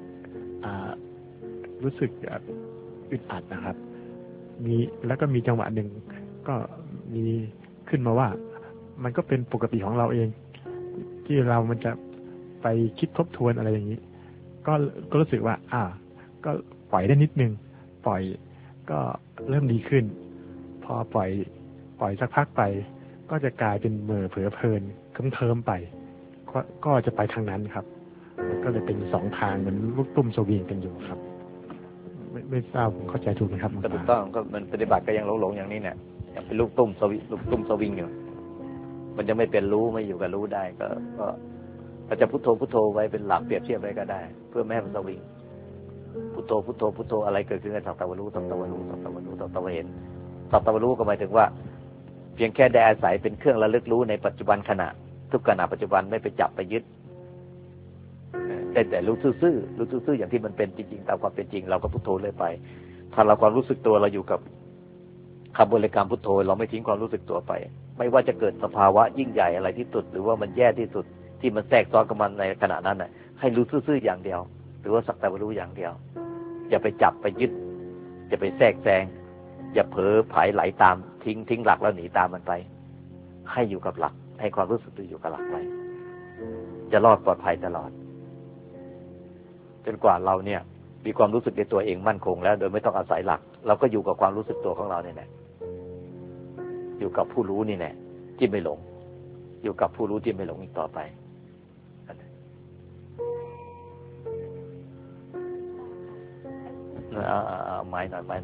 อึดอัดนะครับแล้วก็มีจังหวะหนึ่งก็มีขึ้นมาว่ามันก็เป็นปกติของเราเองที่มันจะไปคิดทบทวนอะไรอย่างนี้ก็รู้สึกว่าก็ปล่อยได้นิดนึงปล่อยก็เริ่มดีขึ้นพอปล่อยสักพักไปก็จะกลายเป็นเมื่อเผลอเพลินเคิมไปก็จะไปทางนั้นครับก็เลยเป็นสองทางเหมือนลูกตุ้มสวิงกันอยู่ครับไม่ทราบเข้าใจถูกไหมครับถูกต้องก็มันปฏิบัติก็ยังหลงอย่างนี้เนี่ยยังเป็นลูกตุ้มสวิงอยู่มันจะไม่เป็นรู้ไม่อยู่กับรู้ได้ก็จะพุทโธไว้เป็นหลักเปรียบเทียบไว้ก็ได้เพื่อไม่ให้มันสวิงพุทโธอะไรเกิดขึ้นก็สักแต่ว่ารู้สักแต่ว่ารู้สักแต่ว่ารู้สักแต่ว่าเห็นสักแต่ว่ารู้ก็หมายถึงว่าเพียงแค่ได้อาศัยเป็นเครื่องระลึกรู้ในปัจจุบันขณะทุกขณะปัจจุบันไม่ไปจับไปยึดแต่รู้ซื่ออย่างที่มันเป็นจริงๆตามความเป็นจริงเราก็พุทโธเลยไปถ้าเราความรู้สึกตัวเราอยู่กับคำบริกรรมพุทโธเราไม่ทิ้งความรู้สึกตัวไปไม่ว่าจะเกิดสภาวะยิ่งใหญ่อะไรที่สุดหรือว่ามันแย่ที่สุดที่มันแทรกซ้อนกับมันในขณะนั้นน่ะให้รู้ซื่ออย่างเดียวหรือว่าสักแต่ว่ารู้อย่างเดียวอย่าไปจับไปยึดอย่าไปแทรกแซงอย่าเผลอผายไหลตามทิ้งหลักแล้วหนีตามมันไปให้อยู่กับหลักให้ความรู้สึกตัวอยู่กับหลักไปจะรอดปลอดภัยตลอดจนกว่าเราเนี่ยมีความรู้สึกในตัวเองมั่นคงแล้วโดยไม่ต้องอาศัยหลักเราก็อยู่กับความรู้สึกตัวของเราเนี่ยแหละอยู่กับผู้รู้นี่แหละที่ไม่หลงอยู่กับผู้รู้ที่ไม่หลงอีกต่อไปไม้หน่อย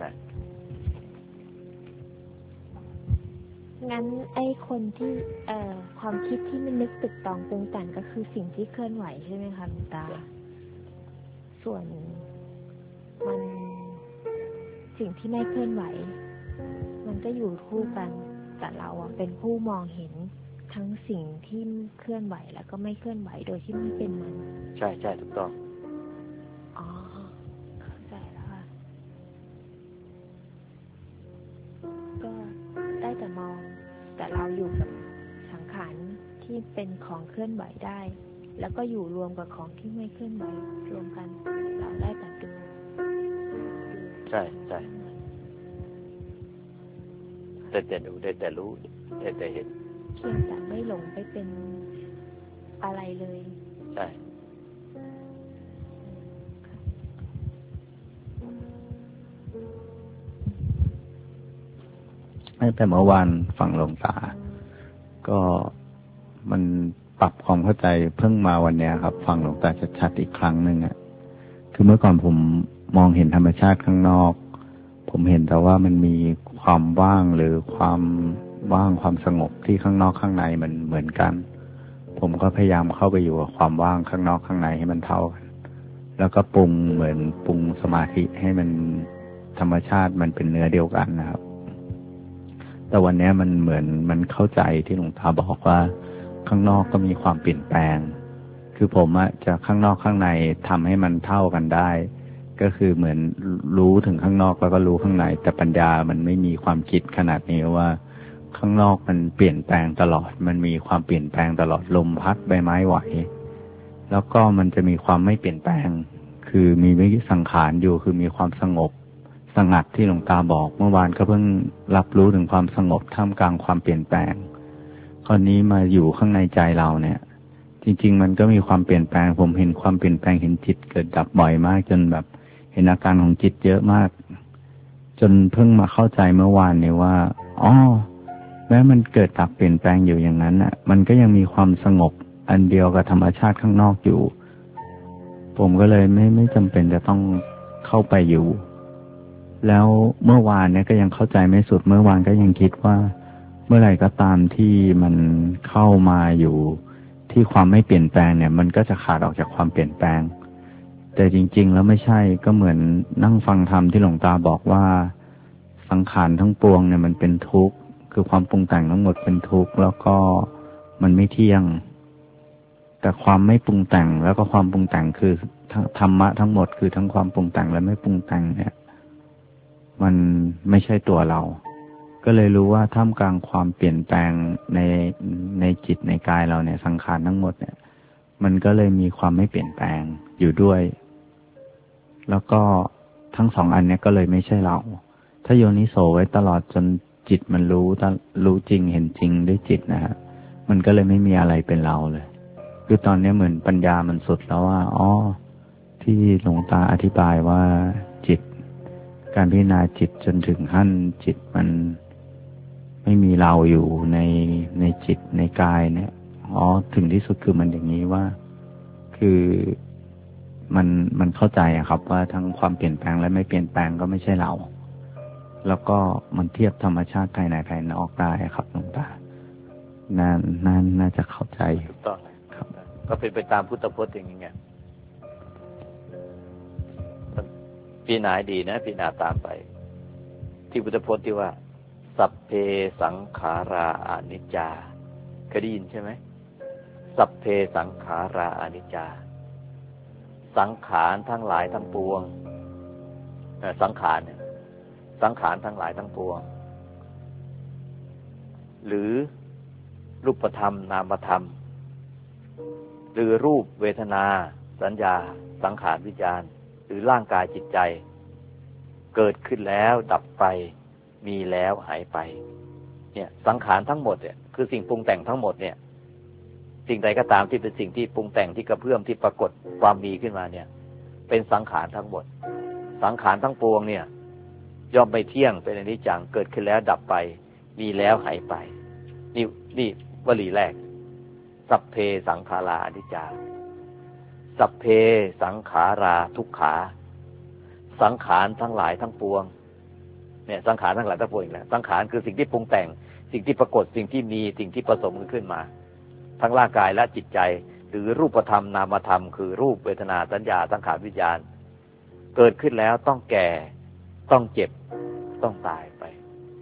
งั้นไอ้คนที่ความคิดที่มันนึกตึกตองปรุงแต่งก็คือสิ่งที่เคลื่อนไหวใช่ไหมคะหลวงตาส่วนมันสิ่งที่ไม่เคลื่อนไหวมันก็อยู่คู่กันแต่เราเป็นผู้มองเห็นทั้งสิ่งที่เคลื่อนไหวแล้วก็ไม่เคลื่อนไหวโดยที่ไม่เป็นมันใช่ถูกต้องเข้าใจแล้วค่ะก็ได้แต่มองแต่เราอยู่กับสังขารที่เป็นของเคลื่อนไหวได้แล้วก็อยู่รวมกับของที่ไม่เคลื่อนไหวรวมกันเราได้แต่ดูใช่แต่ดูได้แต่รู้ได้แต่เห็นเพียงแต่ไม่หลงไปเป็นอะไรเลยใช่แต่เมื่อวานฟังหลวงตาก็มันปรับความเข้าใจเพิ่งมาวันนี้ครับฟังหลวงตาชัดๆอีกครั้งหนึ่งคือเมื่อก่อนผมมองเห็นธรรมชาติข้างนอกผมเห็นแต่ว่ามันมีความว่างหรือความว่างความสงบที่ข้างนอกข้างในมันเหมือนกันผมก็พยายามเข้าไปอยู่กับความว่างข้างนอกข้างในให้มันเท่ากันแล้วก็ปรุงเหมือนปรุงสมาธิให้มันธรรมชาติมันเป็นเนื้อเดียวกันนะครับแต่วันนี้มันเหมือนมันเข้าใจที่หลวงตาบอกว่าข้างนอกก็มีความเปลี่ยนแปลงคือผมจะข้างนอกข้างในทำให้มันเท่ากันได้ก็คือเหมือนรู้ถึงข้างนอกแล้วก็รู้ข้างในแต่ปัญญามันไม่มีความคิดขนาดนี้ว่าข้างนอกมันเปลี่ยนแปลงตลอดมันมีความเปลี่ยนแปลงตลอดลมพัดใบไม้ไหวแล้วก็มันจะมีความไม่เปลี่ยนแปลงคือมีวิสังขารอยู่คือมีความสงบสงัดที่หลวงตาบอกเมื่อวานก็เพิ่งรับรู้ถึงความสงบท่ามกลางความเปลี่ยนแปลงคราวนี้มาอยู่ข้างในใจเราเนี่ยจริงๆมันก็มีความเปลี่ยนแปลงผมเห็นความเปลี่ยนแปลงเห็นจิตเกิดดับบ่อยมากจนแบบเห็นอาการของจิตเยอะมากจนเพิ่งมาเข้าใจเมื่อวานเนี่ยว่าแม้มันเกิดดับเปลี่ยนแปลงอยู่อย่างนั้นมันก็ยังมีความสงบอันเดียวกับธรรมชาติข้างนอกอยู่ผมก็เลยไม่จำเป็นจะต้องเข้าไปอยู่แล้วเมื่อวานเนี่ยก็ยังเข้าใจไม่สุดเมื่อวานก็ยังคิดว่าเมื่อไหร่ก็ตามที่มันเข้ามาอยู่ที่ความไม่เปลี่ยนแปลงเนี่ยมันก็จะขาดออกจากความเปลี่ยนแปลงแต่จริงๆแล้วไม่ใช่ก็เหมือนนั่งฟังธรรมที่หลวงตาบอกว่าสังขารทั้งปวงเนี่ยมันเป็นทุกข์คือความปรุงแต่งทั้งหมดเป็นทุกข์แล้วก็มันไม่เที่ยงแต่ความไม่ปรุงแต่งแล้วก็ความปรุงแต่งคือธรรมะทั้งหมดคือทั้งความปรุงแต่งและไม่ปรุงแต่งเนี่ยมันไม่ใช่ตัวเราก็เลยรู้ว่าท่ามกลางความเปลี่ยนแปลงในจิตในกายเราเนี่ยสังขารทั้งหมดเนี่ยมันก็เลยมีความไม่เปลี่ยนแปลงอยู่ด้วยแล้วก็ทั้งสองอันเนี้ยก็เลยไม่ใช่เราถ้าโยนิโสไว้ตลอดจนจิตมันรู้จริงเห็นจริงด้วยจิตนะฮะมันก็เลยไม่มีอะไรเป็นเราเลยคือตอนนี้เหมือนปัญญามันสุดแล้วว่าอ๋อที่หลวงตาอธิบายว่าจิตการพิจารณาจิตจนถึงขั้นจิตมันไม่มีเราอยู่ในจิตในกายเนี่ยอ๋อถึงที่สุดคือมันอย่างนี้ว่าคือมันเข้าใจอะครับว่าทั้งความเปลี่ยนแปลงและไม่เปลี่ยนแปลงก็ไม่ใช่เราแล้วก็มันเทียบธรรมชาติภายในภายนอกได้ครับหลวงตาน่าจะเข้าใจถูกต้องครับก็เป็นไปตามพุทธพจน์อย่างนี้ไงพิจารณาดีนะพิจารณาตามไปที่พุทธพจน์ที่ว่าสัพเพสังขาราอนิจจาเคยได้ยินใช่ไหมสัพเพสังขาราอนิจจาสังขารทั้งหลายทั้งปวงสังขารทั้งหลายทั้งปวงหรือรูปธรรมนามธรรมหรือรูปเวทนาสัญญาสังขารวิญญาณหรือร่างกายจิตใจเกิดขึ้นแล้วดับไปมีแล้วหายไปเนี่ยสังขารทั้งหมดเนี่ยคือสิ่งปรุงแต่งทั้งหมดเนี่ยสิ่งใดก็ตามที่เป็นสิ่งที่ปรุงแต่งที่กระเพื่อมที่ปรากฏความมีขึ้นมาเนี่ยเป็นสังขารทั้งหมดสังขารทั้งปวงเนี่ยย่อมไม่เที่ยงเป็นอนิจจังเกิดขึ้นแล้วดับไปมีแล้วหายไปนี่วลีแรกสัพเพสังขาราอนิจจาสัพเพสังขาราทุกขาสังขารทั้งหลายทั้งปวงเนี่ยสังขารทั้งหลายทั้งปวงอีกแล้วสังขารคือสิ่งที่ปรุงแต่งสิ่งที่ปรากฏสิ่งที่มีสิ่งที่ผสมขึ้นมาทั้งร่างกายและจิตใจหรือรูปธรรมนามธรรมคือรูปเวทนาสัญญาสังขารวิญญาณเกิดขึ้นแล้วต้องแก่ต้องเจ็บต้องตายไป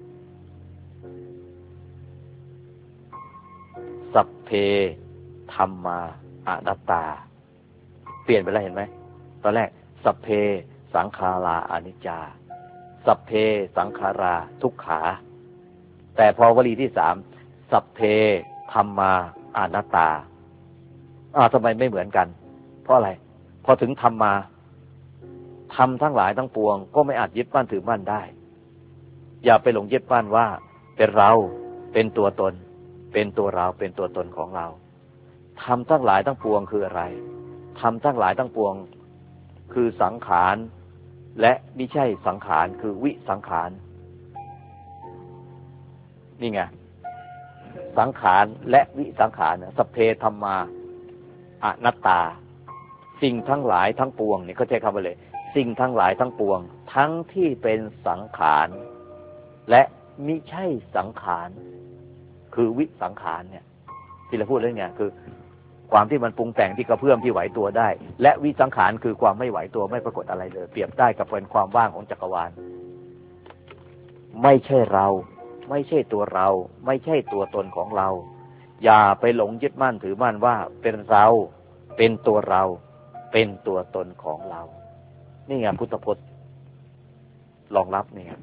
สัพเพธัมมาอนัตตาเปลี่ยนไปแล้วเห็นไหมตอนแรกสัพเพสังขาราอนิจจาสัพเพสังขาราทุกขาแต่พอวลีที่สามสัพเพธัมมาอนัตตาทำไมไม่เหมือนกันเพราะอะไรพอถึงธัมมาธรรมทั้งหลายทั้งปวงก็ไม่อาจยึดมั่นถือมั่นได้อย่าไปหลงยึดมั่นว่าเป็นเราเป็นตัวตนเป็นตัวเราเป็นตัวตนของเราธรรมทั้งหลายทั้งปวงคืออะไรธรรมทั้งหลายทั้งปวงคือสังขารและไม่ใช่สังขารคือวิสังขารนี่ไงสังขารและวิสังขารสัพเพธัมมาอนัตตาสิ่งทั้งหลายทั้งปวงนี่เขาใช้คำว่าเลยสิ่งทั้งหลายทั้งปวงทั้งที่เป็นสังขารและมิใช่สังขารคือวิสังขารเนี่ยที่เราพูดเรื่องเนี่ยคือความที่มันปรุงแต่งที่กระเพื่อมที่ไหวตัวได้และวิสังขารคือความไม่ไหวตัวไม่ปรากฏอะไรเลยเปรียบได้กับเป็นความว่างของจักรวาลไม่ใช่เราไม่ใช่ตัวเราไม่ใช่ตัวตนของเราอย่าไปหลงยึดมั่นถือมั่นว่าเป็นเราเป็นตัวเราเป็นตัวตนของเรานี่ไงพุทธพจน์รองรับนี่ไง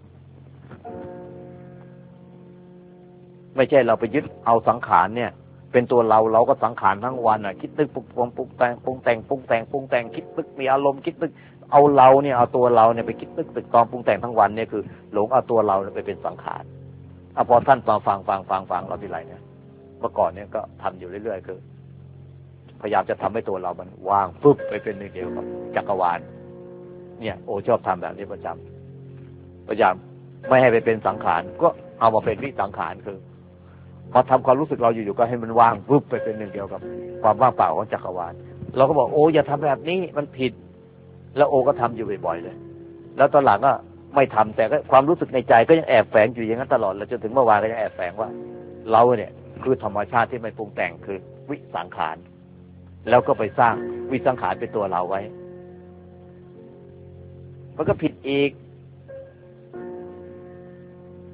ไม่ใช่เราไปยึดเอาสังขารเนี่ยเป็นตัวเราก็สังขารทั้งวันคิดนึกปรุงแต่งคิดนึกมีอารมณ์คิดนึกเอาเราเนี่ยเอาตัวเราเนี่ยไปคิดนึกตึกตองปรุงแต่งทั้งวันเนี่ยคือหลงเอาตัวเราไปเป็นสังขารพอท่านฟังเราทีไรเนี่ยเมื่อก่อนเนี่ยก็ทำอยู่เรื่อยๆคือพยายามจะทำให้ตัวเรามันว่างปุ๊บไปเป็นหนึ่งเดียวกับจักรวาลเนี่ยโอชอบทำแบบนี้ประจำพยายามไม่ให้ไปเป็นสังขารก็เอามาเป็นวิสังขารคือพอทำความรู้สึกเราอยู่ๆก็ให้มันว่างปุ๊บไปเป็นหนึ่งเดียวกับความว่างเปล่าของจักรวาลเราก็บอกโอ้อย่าทำแบบนี้มันผิดแล้วโอก็ทำอยู่บ่อยๆเลยแล้วตอนหลังก็ไม่ทำแต่ก็ความรู้สึกในใจก็ยังแอบแฝงอยู่อย่างนั้นตลอดแล้วจนถึงเมื่อวานก็ยังแอบแฝงว่าเราเนี่ยคือธรรมชาติที่ไม่ปรุงแต่งคือวิสังขารแล้วก็ไปสร้างวิสังขารเป็นตัวเราไว้มันก็ผิดอีก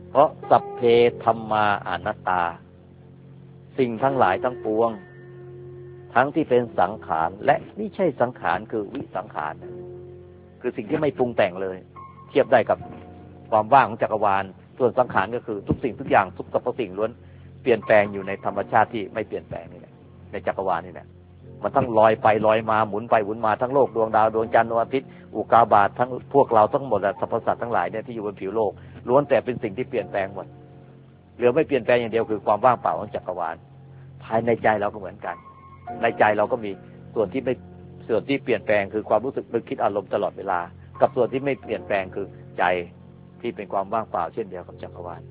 เพราะสัพเพธัมมาอนัตตาสิ่งทั้งหลายทั้งปวงทั้งที่เป็นสังขารและไม่ใช่สังขารคือวิสังขารคือสิ่งที่ไม่ปรุงแต่งเลยเทียบได้กับความว่างของจักรวาลส่วนสังขารก็คือทุกสิ่งทุกอย่างทุกสรรพสิ่งล้วนเปลี่ยนแปลงอยู่ในธรรมชาติที่ไม่เปลี่ยนแปลงนี่แหละในจักรวาลนี่แหละมันทั้งลอยไปลอยมาหมุนไปหมุนมาทั้งโลกดวงดาวดวงจันทร์ดวงอาทิตย์อุกาบาตทั้งพวกเราทั้งหมดสรรพสัตว์ทั้งหลายเนี่ยที่อยู่บนผิวโลกล้วนแต่เป็นสิ่งที่เปลี่ยนแปลงหมดเหลือไม่เปลี่ยนแปลงอย่างเดียวคือความว่างเปล่าของจักรวาลภายในใจเราก็เหมือนกันในใจเราก็มีส่วนที่ไม่ส่วนที่เปลี่ยนแปลงคือความรู้สึกนึกคิดอารมณ์ตลอดเวลากับส่วนที่ไม่เปลี่ยนแปลงคือใจที่เป็นความว่างเปล่าเช่นเดียวกับจักรวาล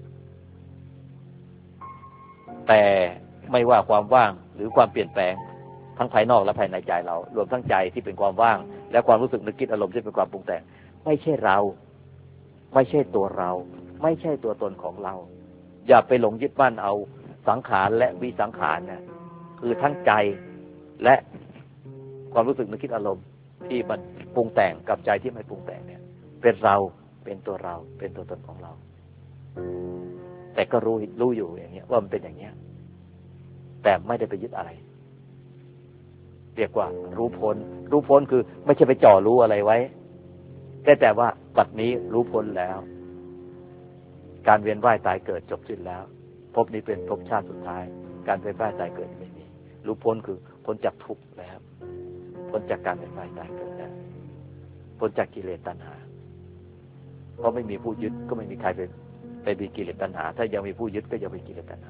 แต่ไม่ว่าความว่างหรือความเปลี่ยนแปลงทั้งภายนอกและภายในใจเรารวมทั้งใจที่เป็นความว่างและความรู้สึกนึกคิดอารมณ์ที่เป็นความปรุงแต่งไม่ใช่เราไม่ใช่ตัวเราไม่ใช่ตัวตนของเราอย่าไปหลงยึดมั่นเอาสังขารและวิสังขารเนี่ยคือทั้งใจและความรู้สึกนึกคิดอารมณ์ที่มันปรุงแต่งกับใจที่ไม่ปรุงแต่งเนี่ยเป็นเราเป็นตัวเราเป็นตัวตนของเราแต่ก็รู้อยู่อย่างเงี้ยว่ามันเป็นอย่างเงี้ยแต่ไม่ได้ไปยึดอะไรเรียกว่ารู้พ้นคือไม่ใช่ไปจ่อรู้อะไรไว้แต่ว่าปัจจุบันนี้รู้พ้นแล้วการเวียนว่ายตายเกิดจบสิ้นแล้วภพนี้เป็นภพชาติสุดท้ายการเวียนว่ายตายเกิดไม่มีรู้พ้นคือพ้นจากทุกข์แล้วพ้นจากการเวียนว่ายตายเกิดแล้วพ้นจากกิเลสตัณหาเพราะไม่มีผู้ยึดก็ไม่มีใครไปมีกิเลสตัณหาถ้ายังมีผู้ยึดก็ยังมีกิเลสตัณหา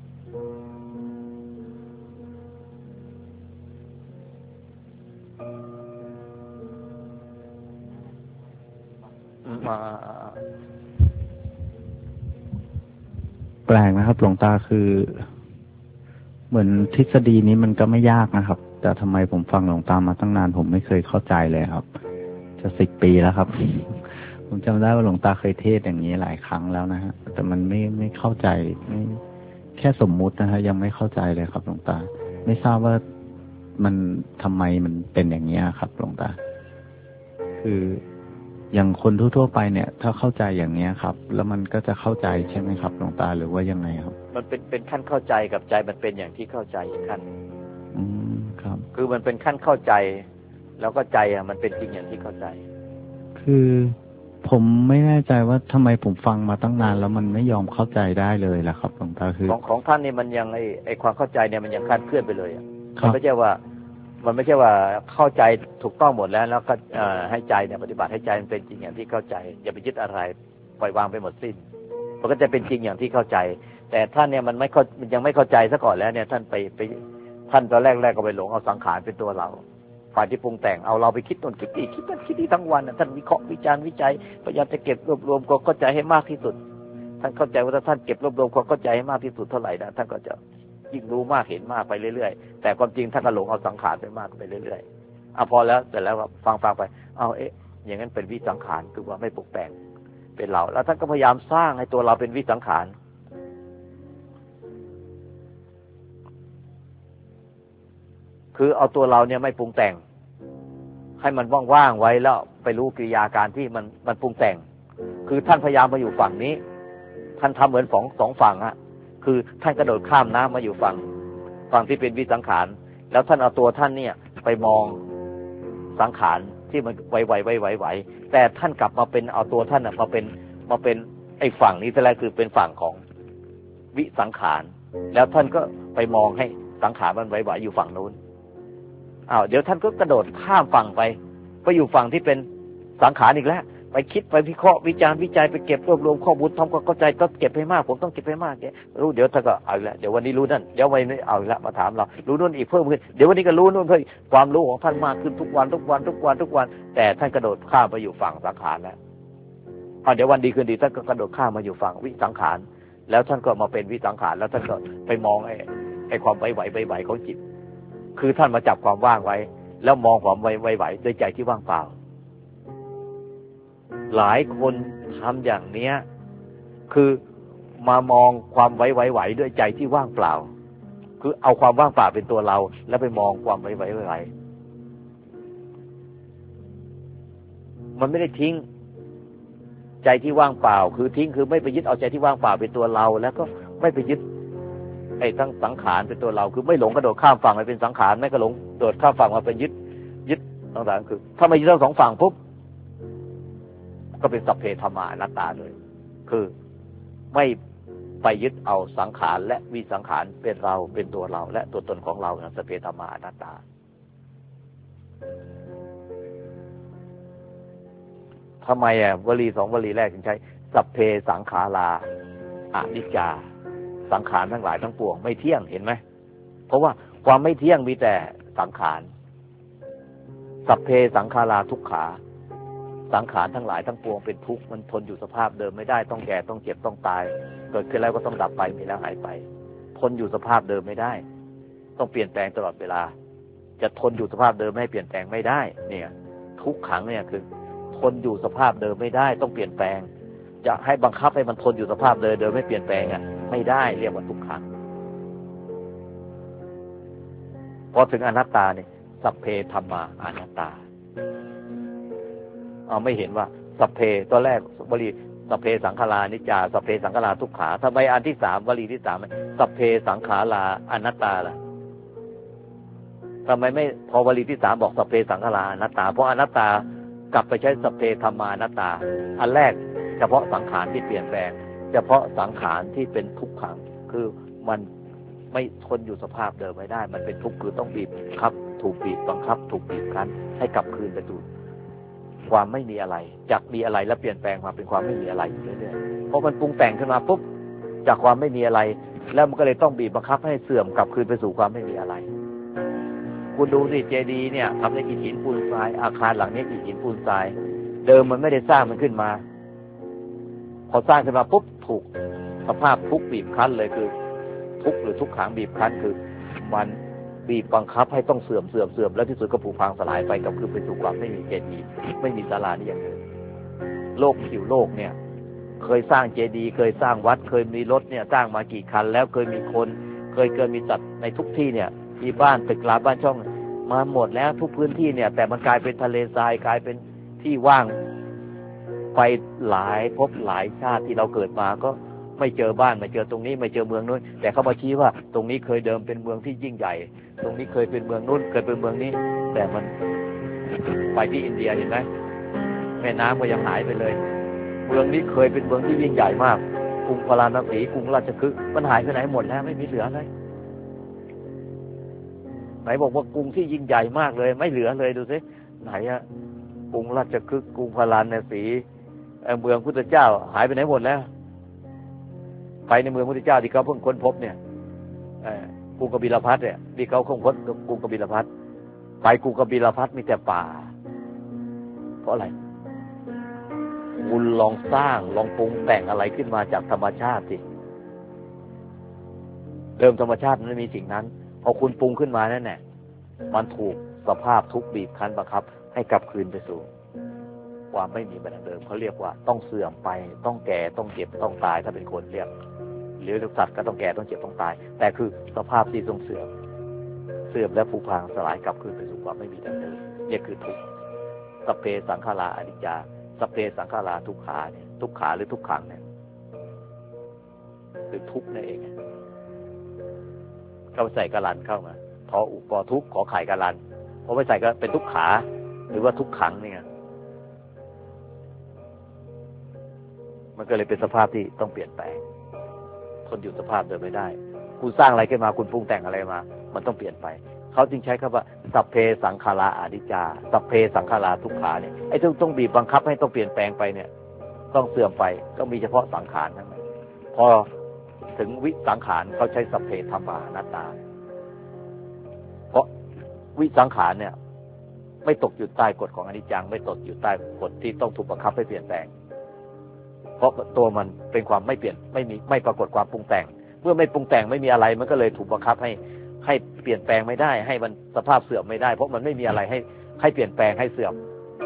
แปลกนะครับหลวงตาคือเหมือนทฤษฎีนี้มันก็ไม่ยากนะครับแต่ทำไมผมฟังหลวงตามาตั้งนานผมไม่เคยเข้าใจเลยครับจะ10 ปีแล้วครับ ผมจำได้ว่าหลวงตาเคยเทศอย่างนี้หลายครั้งแล้วนะฮะแต่มันไม่เข้าใจไม่แค่สมมุตินะฮะยังไม่เข้าใจเลยครับหลวงตาไม่ทราบว่ามันทำไมมันเป็นอย่างนี้ครับหลวงตาคืออย่างคนทั่วๆไปเนี่ยถ้าเข้าใจอย่างนี้ครับแล้วมันก็จะเข้าใจใช่ไหมครับหลวงตาหรือว่ายังไงครับมันเป็นขั้นเข้าใจกับใจมันเป็นอย่างที่เข้าใจอีกขั้นครับคือมันเป็นขั้นเข้าใจแล้วก็ใจมันเป็นจริงอย่างที่เข้าใจคือผมไม่แน่ใจว่าทำไมผมฟังมาตั้งนานแล้วมันไม่ยอมเข้าใจได้เลยล่ะครับหลวงตาคือของท่านนี่มันยังไอความเข้าใจเนี่ยมันยังคลาดเคลื่อนไปเลยมันไม่ใช่ว่าเข้าใจถูกต้องหมดแล้วก็ให้ใจเนี่ยปฏิบัติให้ใจมันเป็นจริงอย่างที่เข้าใจอย่าไปยึดอะไรปล่อยวางไปหมดสิ้นมันก็จะเป็นจริงอย่างที่เข้าใจแต่ท่านเนี่ยมันยังไม่เข้าใจซะก่อนแล้วเนี่ยท่านไปท่านตอนแรกก็ไปหลงเอาสังขารเป็นตัวเราฝ่ายที่ปรุงแต่งเอาเราไปคิดต้นคิดนี่คิดนั่นคิดนี่ทั้งวันท่านวิเคราะห์วิจารณ์วิจัยพยายามจะเก็บรวบรวมความเข้าใจให้มากที่สุดท่านเข้าใจว่าถ้าท่านเก็บรวบรวมความเข้าใจให้มากที่สุดเท่าไหร่นะท่านก็จะยิ่งรู้มากเห็นมากไปเรื่อยๆแต่ความจริงท่านก็หลงเอาสังขารไปมากไปเรื่อยๆพอแล้วแต่แล้วฟังไปอย่างนั้นเป็นวิสังขารคือว่าไม่ปรุงแต่งเป็นเราแล้วท่านก็พยายามสร้างให้ตัวเราเป็นวิสังขารคือเอาตัวเราเนี่ยไม่ปรุงแต่งให้มันว่างๆไว้แล้วไปรู้กิริยาการที่มันปรุงแต่งคือท่านพยายามมาอยู่ฝั่งนี้ท่านทำเหมือนสองฝั่งคือท่านกระโดดข้ามน้ำมาอยู่ฝั่งที่เป็นวิสังขารแล้วท่านเอาตัวท่านเนี่ยไปมองสังขารที่มันไหวแต่ท่านกลับมาเป็นเอาตัวท่านมาเป็นไอ้ฝั่งนี้แต่แรกคือเป็นฝั่งของวิสังขารแล้วท่านก็ไปมองให้สังขารมันไหวอยู่ฝั่งนู้นเดี๋ยวท่านก็กระโดดข้ามฝั่งไปอยู่ฝั่งที่เป็นสังขารอีกแล้วไปคิดไปวิเคราะห์วิจารณ์วิจัยไปเก็บรวบรวมข้อมูลทำความเข้าใจต้องเก็บให้มากผมต้องเก็บให้มากรู้เดี๋ยวท่านก็เอาอีกแล้วเดี๋ยววันนี้รู้นั่นเดี๋ยววันนี้เอาอีกแล้วมาถามเรารู้นู่นอีกเพิ่มขึ้นเดี๋ยววันนี้ก็รู้นู่นเพิ่มความรู้ของท่านมากขึ้นทุกวันแต่ท่านกระโดดข้ามไปอยู่ฝั่งสังขารแล้วเดี๋ยววันดีคืนดีท่านก็กระโดดข้ามมาอยู่ฝั่งวิสังขารแล้วท่านก็มาเป็นวิสังขารแล้วท่านก็ไปมองไอ้ความไหวของจิตคือท่านมาจับความว่างไว้แล้วมองความไหวด้วยใจที่ว่างเปล่าหลายคนทำอย่างเนี้ยคือมามองความไหวด้วยใจที่ว่างเปล่าคือเอาความว่างเปล่าเป็นตัวเราแล้วไปมองความไหวมันไม่ได้ทิ้งใจที่ว่างเปล่าคือทิ้งคือไม่ไปยึดเอาใจที่ว่างเปล่าเป็นตัวเราแล้วก็ไม่ไปยึดไอ้ทั้งสังขารเป็นตัวเราคือไม่หลงกระโดดข้ามฝั่งไปเป็นสังขารไม่กระหลงโดดข้ามฝั่งมาเป็นยึดต่างๆคือถ้าไม่ยึดทั้งสองฝั่งปุ๊บก็เป็นสัพเพธรรมาอนัตตาเลยคือไม่ไปยึดเอาสังขารและวิสังขารเป็นเราเป็นตัวเราและตัวตนของเราสัพเพธรรมาอนัตตาทำไมวลีสองวลีแรกถึงใช้สัพเพสังขาราอนิจจาสังขารทั้งหลายทั้งปวงไม่เที่ยงเห็นไหมเพราะว่าความไม่เที่ยงมีแต่สังขารสัพเพสังขาราทุกขาสังขารทั้งหลายทั้งปวงเป็นทุกข์มันทนอยู่สภาพเดิมไม่ได้ต้องแก่ต้องเจ็บต้องตายเกิดขึ้นแล้วก็ต้องดับไปมีแล้วหายไปทนอยู่สภาพเดิมไม่ได้ต้องเปลี่ยนแปลงตลอดเวลาจะทนอยู่สภาพเดิมไม่ให้เปลี่ยนแปลงไม่ได้เนี่ยทุกขังเนี่ยคือทนอยู่สภาพเดิมไม่ได้ต้องเปลี่ยนแปลงจะให้บังคับให้มันทนอยู่สภาพเดิมไม่เปลี่ยนแปลงไม่ได้เรียกว่าทุกขังพอถึงอนัตตาเนี่ยสัพเพธัมมาอนัตตาไม่เห็นว่าสัพเพตัวแรกวลีสัพเพสังขารานิจจาสัพเพสังขาราทุกขาทำไมอันที่สามวลีที่สามสัพเพสังขาราอนัตตาล่ะทำไมไม่พอวลีที่สามบอกสัพเพสังขาราอนัตตาเพราะอนัตตากลับไปใช้สัพเพธัมมาอนัตตาอันแรกเฉพาะสังขารที่เปลี่ยนแปลงเฉพาะสังขารที่เป็นทุกขังคือมันไม่ทนอยู่สภาพเดิมไม่ได้มันเป็นทุกข์คือต้องบีบคับถูกบีบบังคับถูกบีบคั้นให้กลับคืนไปสู่ความไม่มีอะไรจากมีอะไรแล้วเปลี่ยนแปลงมาเป็นความไม่มีอะไรอยู่เรื่อยๆเพราะมันปรุงแต่งขึ้นมาปุ๊บจากความไม่มีอะไรแล้วมันก็เลยต้องบีบบังคับให้เสื่อมกลับคืนไปสู่ความไม่มีอะไรคุณดูสิเจดีย์เนี่ยทำด้วยอิฐหินปูนทรายอาคารหลังนี้อิฐหินปูนทรายเดิมมันไม่ได้สร้างมันขึ้นมาพอสร้างขึ้นมาปุ๊บถูกสภาพทุกข์บีบคั้นเลยคือทุกข์หรือทุกขังบีบคั้นคือมันบีบบังคับให้ต้องเสื่อมแล้วที่สุดก็ผุพังสลายไปกับคือไปสู่ความไม่มีเจดีย์ไม่มีศาลานี่อย่างเดิมโลกผิวโลกเนี่ยเคยสร้างเจดีย์เคยสร้างวัดเคยมีรถเนี่ยสร้างมากี่คันแล้วเคยมีคนเคยมีสัตว์ในทุกที่เนี่ยมีบ้านตึกรามบ้านช่องมาหมดแล้วทุกพื้นที่เนี่ยแต่มันกลายเป็นทะเลทรายกลายเป็นที่ว่างไปหลายภพหลายชาติที่เราเกิดมาก็ไม่เจอบ้านไม่เจอตรงนี้ไม่เจอเมืองนู้นแต่เขามาชี้ว่าตรงนี้เคยเดิมเป็นเมืองที่ยิ่งใหญ่ตรงนี้เคยเป็นเมืองนู้นเคยเป็นเมืองนี้แต่มันไปที่อินเดียเห็นไหมแม่น้ำก็ยังหายไปเลยเมืองนี้เคยเป็นเมืองที่ยิ่งใหญ่มากกรุงพาราณสีกรุงราชคฤห์มันหายไปไหนหมดแล้วไม่มีเหลือเลยไหนบอกว่ากรุงที่ยิ่งใหญ่มากเลยไม่เหลือเลยดูสิไหนอะกรุงราชคฤห์กรุงพาราณสีเมืองพุทธเจ้าหายไปไหนหมดแล้วไปในเมืองพุทธเจ้าที่เขาเพิ่งค้นพบเนี่ยกรุงกบิลพัสเนี่ยที่เขาค้นพบกรุงกบิลพัสไปกรุงกบิลพัสมีแต่ป่าเพราะอะไรคุณลองสร้างลองปรุงแต่งอะไรขึ้นมาจากธรรมชาติสิเดิมธรรมชาติมันไม่มีสิ่งนั้นพอคุณปรุงขึ้นมานั่นแหละมันถูกสภาพทุกข์บีบคั้นบังคับให้กลับคืนไปสู่ความไม่มีแบบเดิมเขาเรียกว่าต้องเสื่อมไปต้องแก่ต้องเจ็บต้องตายถ้าเป็นคนเรียกหรือสัตว์ก็ต้องแก่ต้องเจ็บต้องตายแต่คือสภาพที่ต้องเสื่อมและผุพังสลายกลับคืนไปสู่ความไม่มีแบบเดิมนี่คือทุกข์สัพเพสังขาราอนิจจาสัพเพสังขาราทุกขาเนี่ยทุกขาหรือทุกขังเนี่ยคือทุกข์นั่นเองเข้าใส่กะลันเข้ามาทออุปอทุกข์ขอไข่กะลันเพราะไม่ใส่ก็เป็นทุกขาหรือว่าทุกขังนี่ไงมันก็เลยเป็นสภาพที่ต้องเปลี่ยนแปลงทนอยู่สภาพเดิมไม่ได้คุณสร้างอะไรขึ้นมาคุณปรุงแต่งอะไรมามันต้องเปลี่ยนไปเขาจึงใช้คำว่าสัพเพสังขาราอนิจจาสัพเพสังขาราทุกขาเนี่ยไอ้ต้องบีบบังคับให้ต้องเปลี่ยนแปลงไปเนี่ยต้องเสื่อมไปก็มีเฉพาะสังขารนั่นเองพอถึงวิสังขารเขาใช้สัพเพธัมมาอนัตตาเพราะวิสังขารเนี่ยไม่ตกอยู่ใต้กฎของอนิจจังไม่ตกอยู่ใต้กฎที่ต้องถูกบังคับให้เปลี่ยนแปลงเพราะตัวมันเป็นความไม่เปลี่ยนไม่ปรากฏความปรุงแต่งเมื่อไม่ปรุงแต่งไม่มีอะไรมันก็เลยถูกบังคับให้เปลี่ยนแปลงไม่ได้ให้มันสภาพเสื่อมไม่ได้เพราะมันไม่มีอะไรให้เปลี่ยนแปลงให้เสื่อม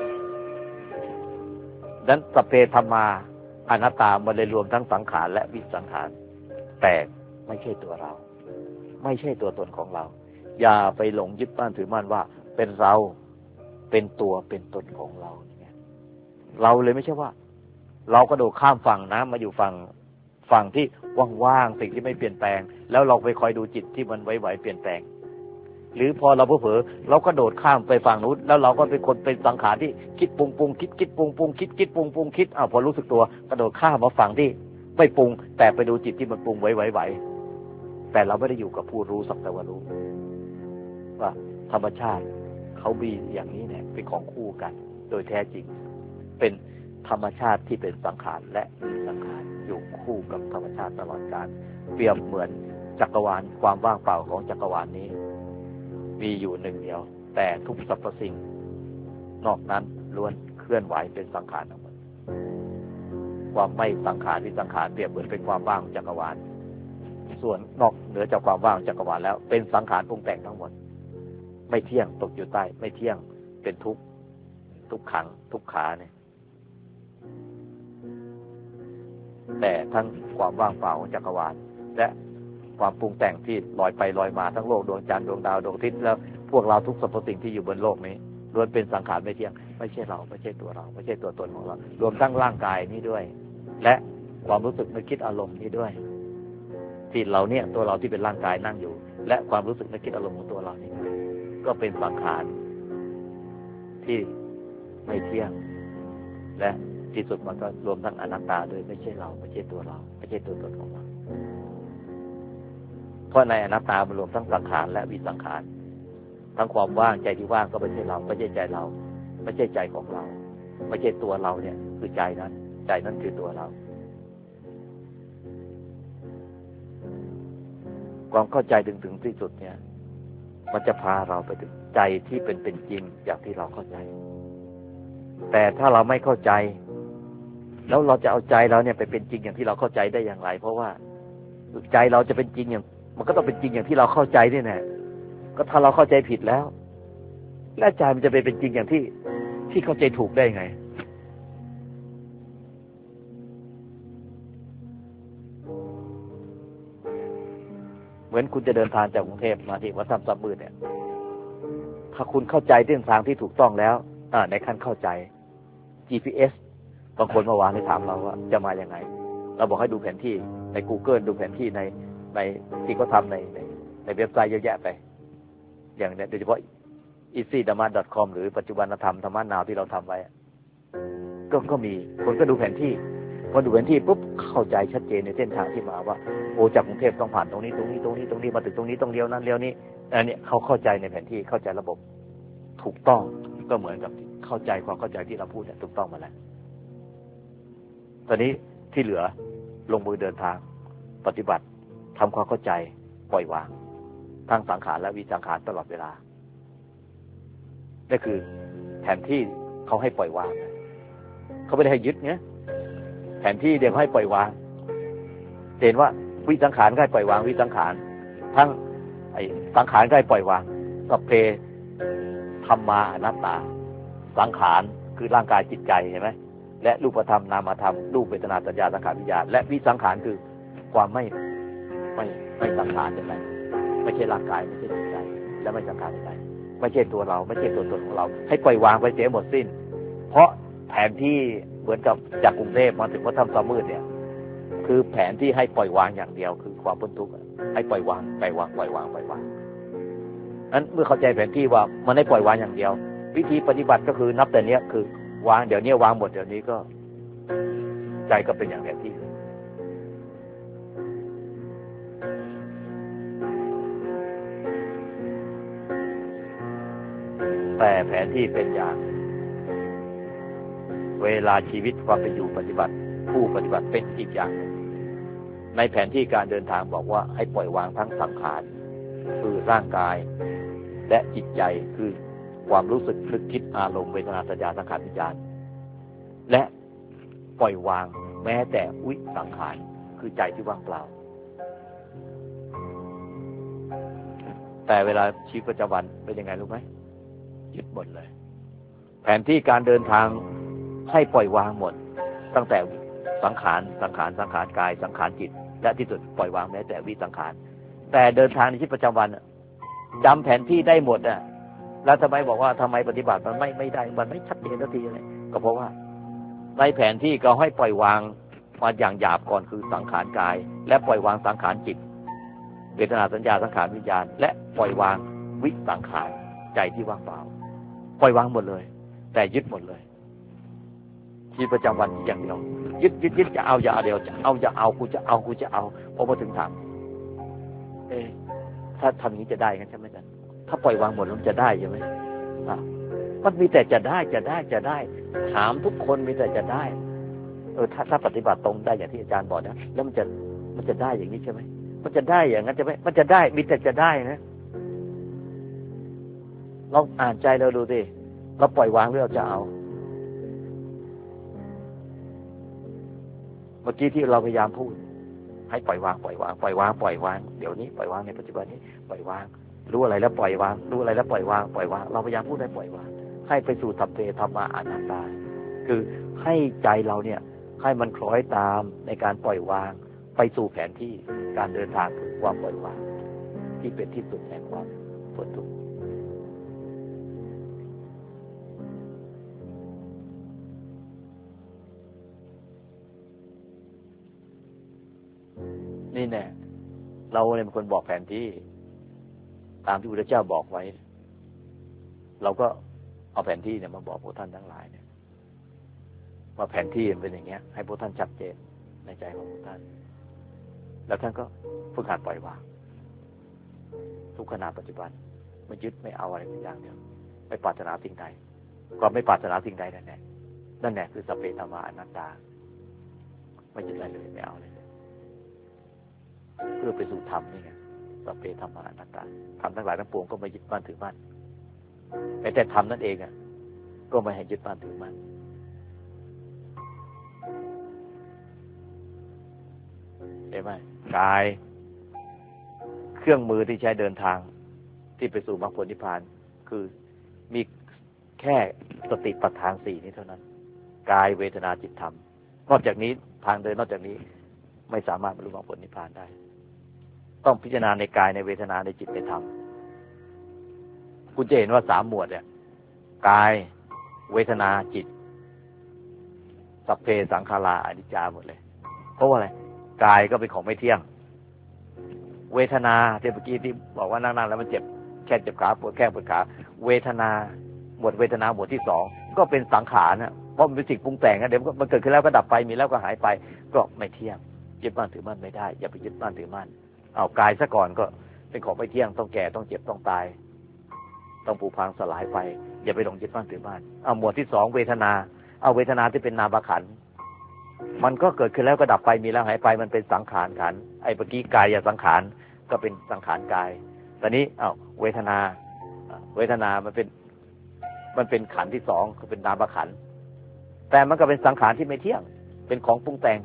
ดังนั้นสัพเพธัมมาอนัตตามันเลยรวมทั้งสังขารและวิสังขารแต่ไม่ใช่ตัวเราไม่ใช่ตัวตนของเราอย่าไปหลงยึดมั่นถือมั่นว่าเป็นเราเป็นตัวเป็นตนของเราเราเลยไม่ใช่ว่าเรากระโดดข้ามฝั่งนะมาอยู่ฝั่งที่ว่างๆสิ่งที่ไม่เปลี่ยนแปลงแล้วเราไปคอยดูจิตที่มันไหวๆเปลี่ยนแปลงหรือพอเราเผลอเราก็โดดข้ามไปฝั่งนู้นแล้วเราก็เป็นคนเป็นสังขารที่คิดปรุงคิดปรุงคิดปรุงคิดพอรู้สึกตัวกระโดดข้ามมาฝั่งที่ไม่ปรุงแต่ไปดูจิตที่มันปรุงไหวแต่เราไม่ได้อยู่กับผู้รู้สักแต่ว่ารู้ว่าธรรมชาติเขามีอย่างนี้เนี่ยเป็นของคู่กันโดยแท้จริงเป็นธรรมชาติที่เป็นสังขารและมีสังขารอยู่คู่กับธรรมชาติตลอดกาลเปรียบเหมือนจักรวาลความว่างเปล่าของจักรวาลนี้มีอยู่หนึ่งเดียวแต่ทุกสรรพสิ่งนอกนั้นล้วนเคลื่อนไหวเป็นสังขารทั้งหมดความไม่สังขารที่สังขารเปรียบเหมือนเป็นความว่างของจักรวาลส่วนนอกเหนือจากความว่างจักรวาลแล้วเป็นสังขารปรุงแต่งทั้งหมดไม่เที่ยงตกอยู่ใต้ไม่เที่ยงเป็นทุกข์ทุกขังทุกขาเนี่ยแต่ทั้งความว่างเปล่าของจักรวาลและความปรุงแต่งที่ลอยไปลอยมาทั้งโลกดวงจันทร์ดวงดาวดวงอาทิตย์แล้วพวกเราทุกสรรพสิ่งที่อยู่บนโลกนี้ล้วนเป็นสังขารไม่เที่ยงไม่ใช่เราไม่ใช่ตัวเราไม่ใช่ตัวตนของเรารวมทั้งร่างกายนี้ด้วยและความรู้สึกนึกคิดอารมณ์นี้ด้วยที่เราเนี่ยตัวเราที่เป็นร่างกายนั่งอยู่และความรู้สึกนึกคิดอารมณ์ของตัวเรานี่ก็เป็นสังขารที่ไม่เที่ยงและที่สุดมันก็รวมทั้งอนัตตาด้วยไม่ใช่เราไม่ใช่ตัวเราไม่ใช่ตัวตนของเราเพราะในอนัตตามันรวมทั้งสังขารและวิสังขารทั้งความว่างใจที่ว่างก็ไม่ใช่เราไม่ใช่ใจเราไม่ใช่ใจของเราไม่ใช่ตัวเราเนี่ยคือใจนั้นใจนั้นคือตัวเราความเข้าใจถึงที่สุดเนี่ยมันจะพาเราไปถึงใจที่เป็นจริงอย่างที่เราเข้าใจแต่ถ้าเราไม่เข้าใจแล้วเราจะเอาใจเราเนี่ยไปเป็นจริงอย่างที่เราเข้าใจได้อย่างไรเพราะว่าใจเราจะเป็นจริงอย่างมันก็ต้องเป็นจริงอย่างที่เราเข้าใจนี่แน่ก็ถ้าเราเข้าใจผิดแล้วแล้วใจมันจะไปเป็นจริงอย่างที่เข้าใจถูกได้ไงเหมือนคุณจะเดินทางจากกรุงเทพมาที่วัดถ้ำซับมืดเนี่ยถ้าคุณเข้าใจเส้นทางที่ถูกต้องแล้วในขั้นเข้าใจ GPS บางคนเมื่อวานได้ถามเราว่าจะมาอย่างไงเราบอกให้ดูแผนที่ใน Google ดูแผนที่ในที่เขาทำในเว็บไซต์เยอะแยะไปอย่างโดยเฉพาะ easydhamma.com หรือปัจจุบันธรรมธรรมะนาวที่เราทำไว้ก็มีคนก็ดูแผนที่พอดูแผนที่ปุ๊บเข้าใจชัดเจนในเส้นทางที่มาว่าโอ้จากกรุงเทพต้องผ่านตรงนี้มาถึงตรงนี้ต้องเลี้ยวนั้นเลี้ยวนี้อันนี้เขาเข้าใจในแผนที่เข้าใจระบบถูกต้องก็เหมือนกับเข้าใจความเข้าใจที่เราพูดเนี่ยถูกต้องมาแล้วตอนนี้ที่เหลือลงมือเดินทางปฏิบัติทำความเข้าใจปล่อยวางทั้งสังขารและวิสังขารตลอดเวลานี่คือแผนที่เขาให้ปล่อยวางเขาไม่ได้ให้ยึดเนี่ยแผนที่เดี๋ยวเขาให้ปล่อยวางเห็นว่าวิสังขารก็ให้ปล่อยวางวิสังขารทั้งไอ้สังขารก็ให้ปล่อยวางสัพเพธัมมาอนัตตาสังขารคือร่างกายจิตใจเห็นไหมและรูปธรรมนามธรรมรูปเวทนาสัญญาสังขารวิญญาณและวิสังขารคือความไม่สังขารใช่ไหมไม่ใช่ร่างกายไม่ใช่จิตใจและไม่สังขารใดไม่ใช่ตัวเราไม่ใช่ตัวตนของเราให้ปล่อยวางไปเสียหมดสิ้นเพราะแผนที่เหมือนกับจากกรุงเทพมาถึงวัดถ้ำซับมืดเนี่ยคือแผนที่ให้ปล่อยวางอย่างเดียวคือความพ้นทุกข์ให้ปล่อยวางนั้นเมื่อเข้าใจแผนที่ว่ามันให้ปล่อยวางอย่างเดียววิธีปฏิบัติก็คือนับแต่เนี้ยคือวางเดี๋ยวนี้วางหมดเดี๋ยวนี้ก็ใจก็เป็นอย่างแผนที่แต่แผนที่เป็นอย่างเวลาชีวิตความเป็นอยู่ปฏิบัติผู้ปฏิบัติเป็นอีกอย่างในแผนที่การเดินทางบอกว่าให้ปล่อยวางทั้งสังขารคือร่างกายและจิตใจคือความรู้สึกนึกคิดอารมณ์เวทนาสัญญาสังขารวิญญาณและปล่อยวางแม้แต่วิสังขารคือใจที่ว่างเปล่าแต่เวลาชีวิตประจำวันเป็นยังไงรู้ไหมยึดหมดเลยแผนที่การเดินทางให้ปล่อยวางหมดตั้งแต่สังขารกายสังขารจิตและที่สุดปล่อยวางแม้แต่วิสังขารแต่เดินทางในชีวิตประจำวันจำแผนที่ได้หมดอ่ะแล้วทำไมบอกว่าทำไมปฏิบัติมันไม่ได้มันไม่ชัดเจนสักทีเลยก็เพราะว่าในแผนที่ก็ให้ปล่อยวางมาอย่างหยาบก่อนคือสังขารกายและปล่อยวางสังขารจิตเวทนาสัญญาสังขารวิญญาณและปล่อยวางวิสังขารใจที่ว่างเปล่าปล่อยวางหมดเลยแต่ยึดหมดเลยชีวิตประจำวันอย่างเดียวยึดจะเอาอย่าเอาเดียวจะเอากูจะเอาพอมาถึงถามถ้าทำอย่างนี้จะได้กันใช่ไหมจ๊ะถ้าปล่อยวางหมดแล้วจะได้ใช่ไหมมันมีแต่จะได้ถามทุกคนมีแต่จะได้ถ้าปฏิบัติตรงได้อย่างที่อาจารย์บอกนะแล้วมันจะได้อย่างนี้ใช่ไหมมันจะได้อย่างนั้นใช่ไหมมันจะได้มีแต่จะได้นะลองอ่านใจเราดูสิเราปล่อยวางหรือเราจะเอาเมื่อกี้ที่เราพยายามพูดให้ปล่อยวางเดี๋ยวนี้ปล่อยวางในปัจจุบันนี้ปล่อยวางรู้อะไรแล้วปล่อยวางรู้อะไรแล้วปล่อยวางเราพยายามพูดให้ปล่อยวางให้ไปสู่สัพเพธัมมาอนัตตาคือให้ใจเราเนี่ยให้มันคล้อยตามในการปล่อยวางไปสู่แผนที่การเดินทางถึงความปล่อยวางที่เป็นที่สุดแห่งความพ้นทุกข์นี่แน่เราเนี่ยเป็นคนบอกแผนที่ตามที่พระพุทธเจ้าบอกไว้เราก็เอาแผนที่เนี่ยมาบอกพวกท่านทั้งหลายเนี่ยว่าแผนที่มันเป็นอย่างเงี้ยให้พวกท่านชัดเจนในใจของพวกท่านแล้วท่านก็ฝึกหัดปล่อยวางทุกขณะปัจจุบันไม่ยึดไม่เอาอะไรสักอย่างเดียวไม่ปรารถนาสิ่งใดก็ไม่ปรารถนาสิ่งใดนั่นแหละคือสัพเพธัมมาอนัตตาไม่ยึดอะไรเลยไม่เอาเลยเพื่อไปสู่ธรรมนี่ไงสัพเพธัมมาอนัตตาธรรมทั้งหลายทั้งปวงก็ไม่ยึดมั่นถือมั่นแต่ธรรมนั่นเองอ่ะก็ไม่ให้ยึดมั่นถือมั่นใช่ไหมกายเครื่องมือที่ใช้เดินทางที่ไปสู่มรรคผลนิพพานคือมีแค่สติปัฏฐาน4นี้เท่านั้นกายเวทนาจิตธรรมนอกจากนี้ทางเดินนอกจากนี้ไม่สามารถบรรลุมรรคผลนิพพานได้ต้องพิจารณาในกายในเวทนาในจิตในธรรมคุณจะเห็นว่า3หมวดเนี่ยกายเวทนาจิตสัพเพสังขาราอนิจจาหมดเลยเพราะว่าอะไรกายก็เป็นของไม่เที่ยงเวทนาที่เมื่อกี้ที่บอกว่านั่งๆแล้วมันเจ็บแค่เจ็บขาปวดแข้งปวดขาเวทนาหมวดเวทนาหมวดที่2ก็เป็นสังขารนะเพราะมันเป็นสิ่งปรุงแต่งนะเดี๋ยวมันเกิดขึ้นแล้วก็ดับไปมีแล้วก็หายไปก็ไม่เที่ยงยึดมั่นถือมั่นไม่ได้อย่าไปยึดมั่นถือมั่นเอากายซะก่อนก็เป็นของไม่เที่ยงต้องแก่ต้องเจ็บต้องตายต้องผุพังสลายไปอย่าไปหลงยึดมั่นถือมั่นเอาหมวดที่2เวทนาเอาเวทนาที่เป็นนามขันธ์มันก็เกิดขึ้นแล้วก็ดับไปมีแล้วหายไปมันเป็นสังขารขันธ์ไอ้เมื่อกี้กายอย่าสังขารก็เป็นสังขารกายตอนนี้เวทนามันเป็นขันธ์ที่2คือเป็นนามขันธ์แต่มันก็เป็นสังขารที่ไม่เที่ยงเป็นของปรุงแต่ง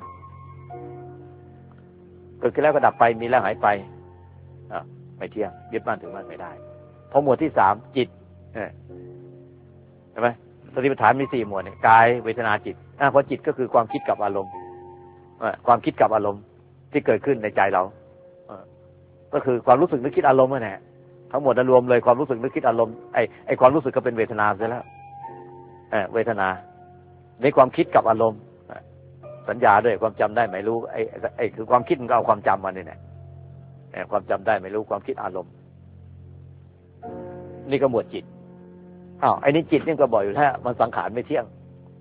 เกิดขึ้นแล้วก็ดับไปมีแล้วหายไปไม่เที่ยงยึดมั่นถือมั่นไม่ได้พอหมวดที่3จิตใช่ไหมสติปัฏฐานมี4หมวดเนี่ยกายเวทนาจิตเพราะจิตก็คือความคิดกับอารมณ์ความคิดกับอารมณ์ที่เกิดขึ้นในใจเราก็คือความรู้สึกนึกคิดอารมณ์นั่นแหละทั้งหมดรวมเลยความรู้สึกนึกคิดอารมณ์ไอ้ความรู้สึกก็เป็นเวทนาซะแล้วเวทนาในความคิดกับอารมณ์สัญญาด้วยความจำได้ไม่รู้ไอ้คือความคิดมันก็เอาความจำมาเนี่ยแหละความจำได้ไม่รู้ความคิดอารมณ์นี่ก็หมวดจิตไอ้นี่จิตนี่ก็บอกอยู่ถ้ามันสังขารไม่เที่ยง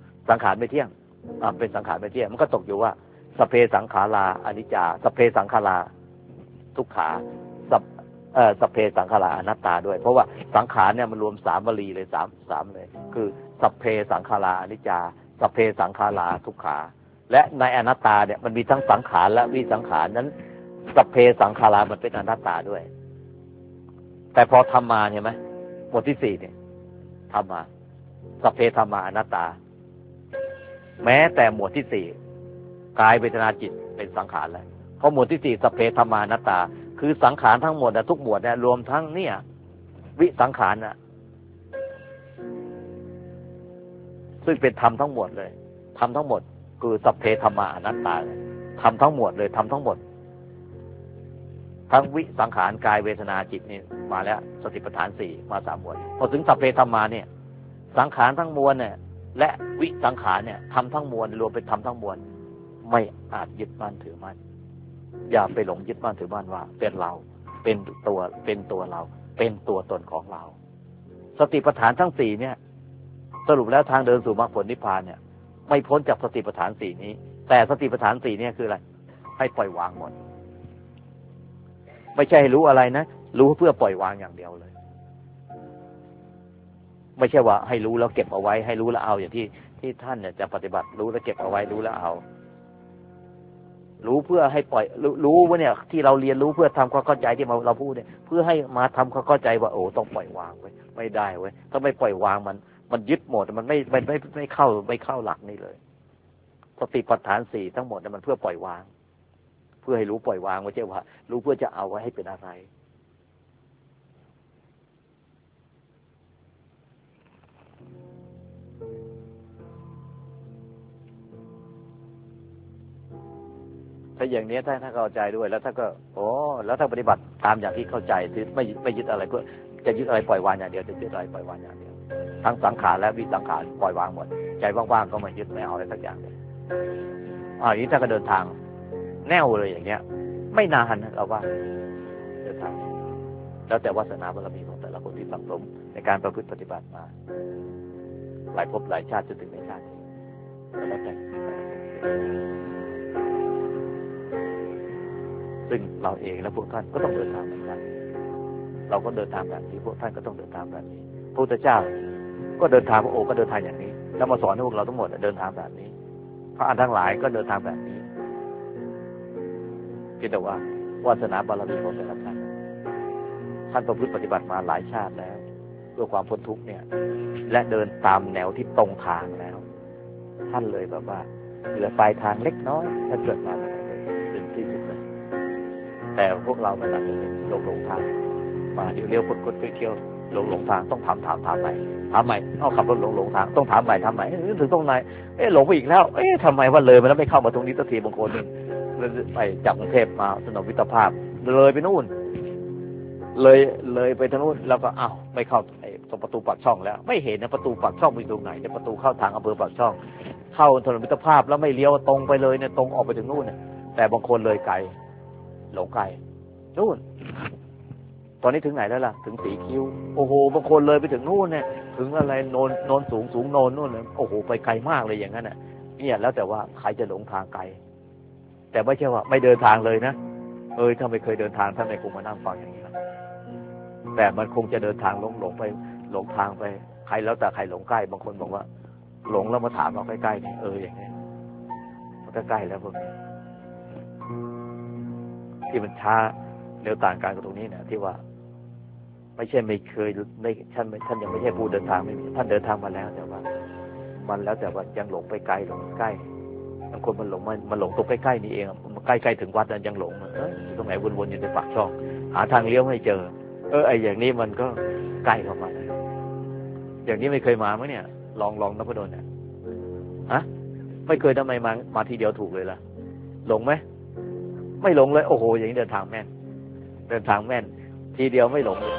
เป็นสังขารไม่เที่ยงมันก็ตกอยู่ว่าสัพเพสังขาราอนิจจาสัพเพสังขาราทุกขาสัพเพสังขาราอนัตตาด้วยเพราะว่าสังขารเนี่ยมันรวม3วลีเลย3เลยคือสัพเพสังขาราอนิจจาสัพเพสังขาราทุกขาและในอนัตตาเนี่ยมันมีทั้งสังขารและวิสังขารนั้นสัพเพสังขารามันเป็นอนัตตาด้วยแต่พอธรรมาเห็นไหมหมวดที่4เนี่ยธรรมาสัพเพธัมมาอนัตตาแม้แต่หมวดที่4กายเวทนาจิตเป็นสังขารแล้วเพราะหมวดที่4สัพเพธัมมาอนัตตาคือสังขารทั้งหมดทุกหมวดเนี่ยรวมทั้งเนี่ยวิสังขารน่ะซึ่งเป็นธรรมทั้งหมดเลยธรรมทั้งหมดคือสัพเพธัมมาอนัตตาธรรมทั้งหมดเลยธรรมทั้งหมดทั้งวิสังขารกายเวทนาจิตนี่มาแล้วสติปัฏฐาน4มา3หมวดพอถึงสัพเพธัมมาเนี่ยสังขารทั้งมวลเนี่ยและวิสังขารเนี่ยทำทั้งมวลรวมเป็นทำทั้งมวลไม่อาจยึดมั่นถือมั่นอย่าไปหลงยึดมั่นถือมั่นว่าเป็นเราเป็นตัวเราเป็นตัวตนของเราสติปัฏฐานทั้ง4เนี่ยสรุปแล้วทางเดินสู่มรรคผลนิพพานเนี่ยไม่พ้นจากสติปัฏฐาน4นี้แต่สติปัฏฐาน4เนี่ยคืออะไรให้ปล่อยวางหมดไม่ใช่ให้รู้อะไรนะรู้เพื่อปล่อยวางอย่างเดียวเลยไม่ใช่ว่าให้รู้แล้วเก็บเอาไว้ให้รู้แล้วเอาอย่างที่ท่านเนี่ยจะปฏิบัติรู้แล้วเก็บเอาไว้รู้แล้วเอารู้เพื่อให้ปล่อยรู้ว่าเนี่ยที่เราเรียนรู้เพื่อทำความเข้าใจที่เราพูดเนี่ยเพื่อให้มาทำความเข้าใจว่าโอ้ต้องปล่อยวางไว้ไม่ได้เว้ยถ้าไม่ปล่อยวางมันยึดหมดมันไม่เข้าหลักนี่เลยสติปัฏฐาน4ทั้งหมดเนี่ยมันเพื่อปล่อยวางเพื่อให้รู้ปล่อยวางไม่ใช่ว่ารู้เพื่อจะเอาไว้ให้เป็นอะไรถ้าอย่างนี้ถ้าเข้าใจด้วยแล้วถ้าก็แล้วถ้าปฏิบัติตามอย่างที่เข้าใจคือไม่ยึดอะไรเพื่อจะยึดอะไรปล่อยวางอย่างเดียวจะยึดอะไรปล่อยวางอย่างเดียวทั้งสังขารและวิสังขารปล่อยวางหมดใจว่างๆก็ไม่ยึดไม่เอาอะไรสักอย่างเลยอย่างนี้ถ้าก็เดินทางแน่วเลยอย่างเงี้ยไม่นานเราว่าเดินทางแล้วแต่วาสนาบารมีของแต่ละคนที่สั่งสมในการประพฤติปฏิบัติมาหลายภพหลายชาติจนถึงในชาตินี้แล้วแต่ซึ่งเราเองและพวกท่านก็ต้องเดินทางเหมือนกันเราก็เดินทางแบบนี้พวกท่านก็ต้องเดินทางแบบนี้พระพุทธเจ้าก็เดินทางพระองค์ก็เดินทางอย่างนี้แล้วมาสอนให้พวกเราทั้งหมดเดินทางแบบนี้พระอรหันต์ทั้งหลายก็เดินทางแบบนี้เพียงแต่ว่าวาสนาบารมีของแต่ละท่านประพฤติปฏิบัติมาหลายชาติแล้วเพื่อความพ้นทุกข์เนี่ยและเดินตามแนวที่ตรงทางแล้วท่านเลยแบบว่าเหลือปลายทางเล็กน้อยถ้าเกิดมาถึงที่สุดเลยแต่พวกเรามันอาจจะหลงทางมาเลี้ยวๆกดๆเที่ยวหลงทางต้องถามใหม่เอาขับรถหลงทางต้องถามใหม่ถึงตรงไหนหลงไปอีกแล้วทำไมว่าเลยมันแล้วไม่เข้ามาตรงนี้สักทีบางคนไปจากกรุงเทพมาถนนมิตรภาพเลยไปนู่นเลยไปทางนู้นแล้วก็ไม่เข้าตรงประตูปากช่องแล้วไม่เห็นนะประตูปากช่องมีตรงไหนเนี่ยประตูเข้าทางอำเภอปากช่องเข้าถนนมิตรภาพแล้วไม่เลี้ยวตรงไปเลยเนี่ยตรงออกไปถึงนู่นเนี่ยแต่บางคนเลยไกลหลงไกลนู่นตอนนี้ถึงไหนแล้วล่ะถึงสีคิ้วโอ้โหบางคนเลยไปถึงนู่นเนี่ยถึงอะไรโนนสูงโนนนู่นเลยโอ้โหไปไกลมากเลยอย่างนั้นน่ะเนี่ยแล้วแต่ว่าใครจะหลงทางไกลแต่ไม่ใช่ว่าไม่เดินทางเลยนะถ้าไม่เคยเดินทางท่านไม่คงมานั่งฟังอย่างนี้นะแต่มันคงจะเดินทางหลงไปหลงทางไปใครแล้วแต่ใครหลงใกล้บางคนบอกว่าหลงแล้วมาถามเราใกล้ๆนี่อย่างนี้มันก็ใกล้แล้วพวกนี้ที่มันช้าเร็วต่างกันกับตรงนี้เนี่ยที่ว่าไม่ใช่ไม่เคยไม่ท่านยังไม่ใช่ผู้เดินทางไม่มีท่านเดินทางมาแล้วแต่ว่ามันแล้วแต่ว่ายังหลงไปไกลหลงใกล้บางคนมันหลงตรงใกล้ๆนี่เองมันใกล้ๆถึงวัดนั้นยังหลงอยู่ตรงไหนวนๆอยู่ในปากช่องหาทางเลี้ยวไม่เจออย่างนี้มันก็ใกล้เข้ามาอย่างนี้ไม่เคยมามั้ยเนี่ยลองนพดลเนี่ยไม่เคยทำไมมาทีเดียวถูกเลยล่ะหลงไหมไม่หลงเลยโอ้โหอย่างนี้เดินทางแม่นทีเดียวไม่หลงเลย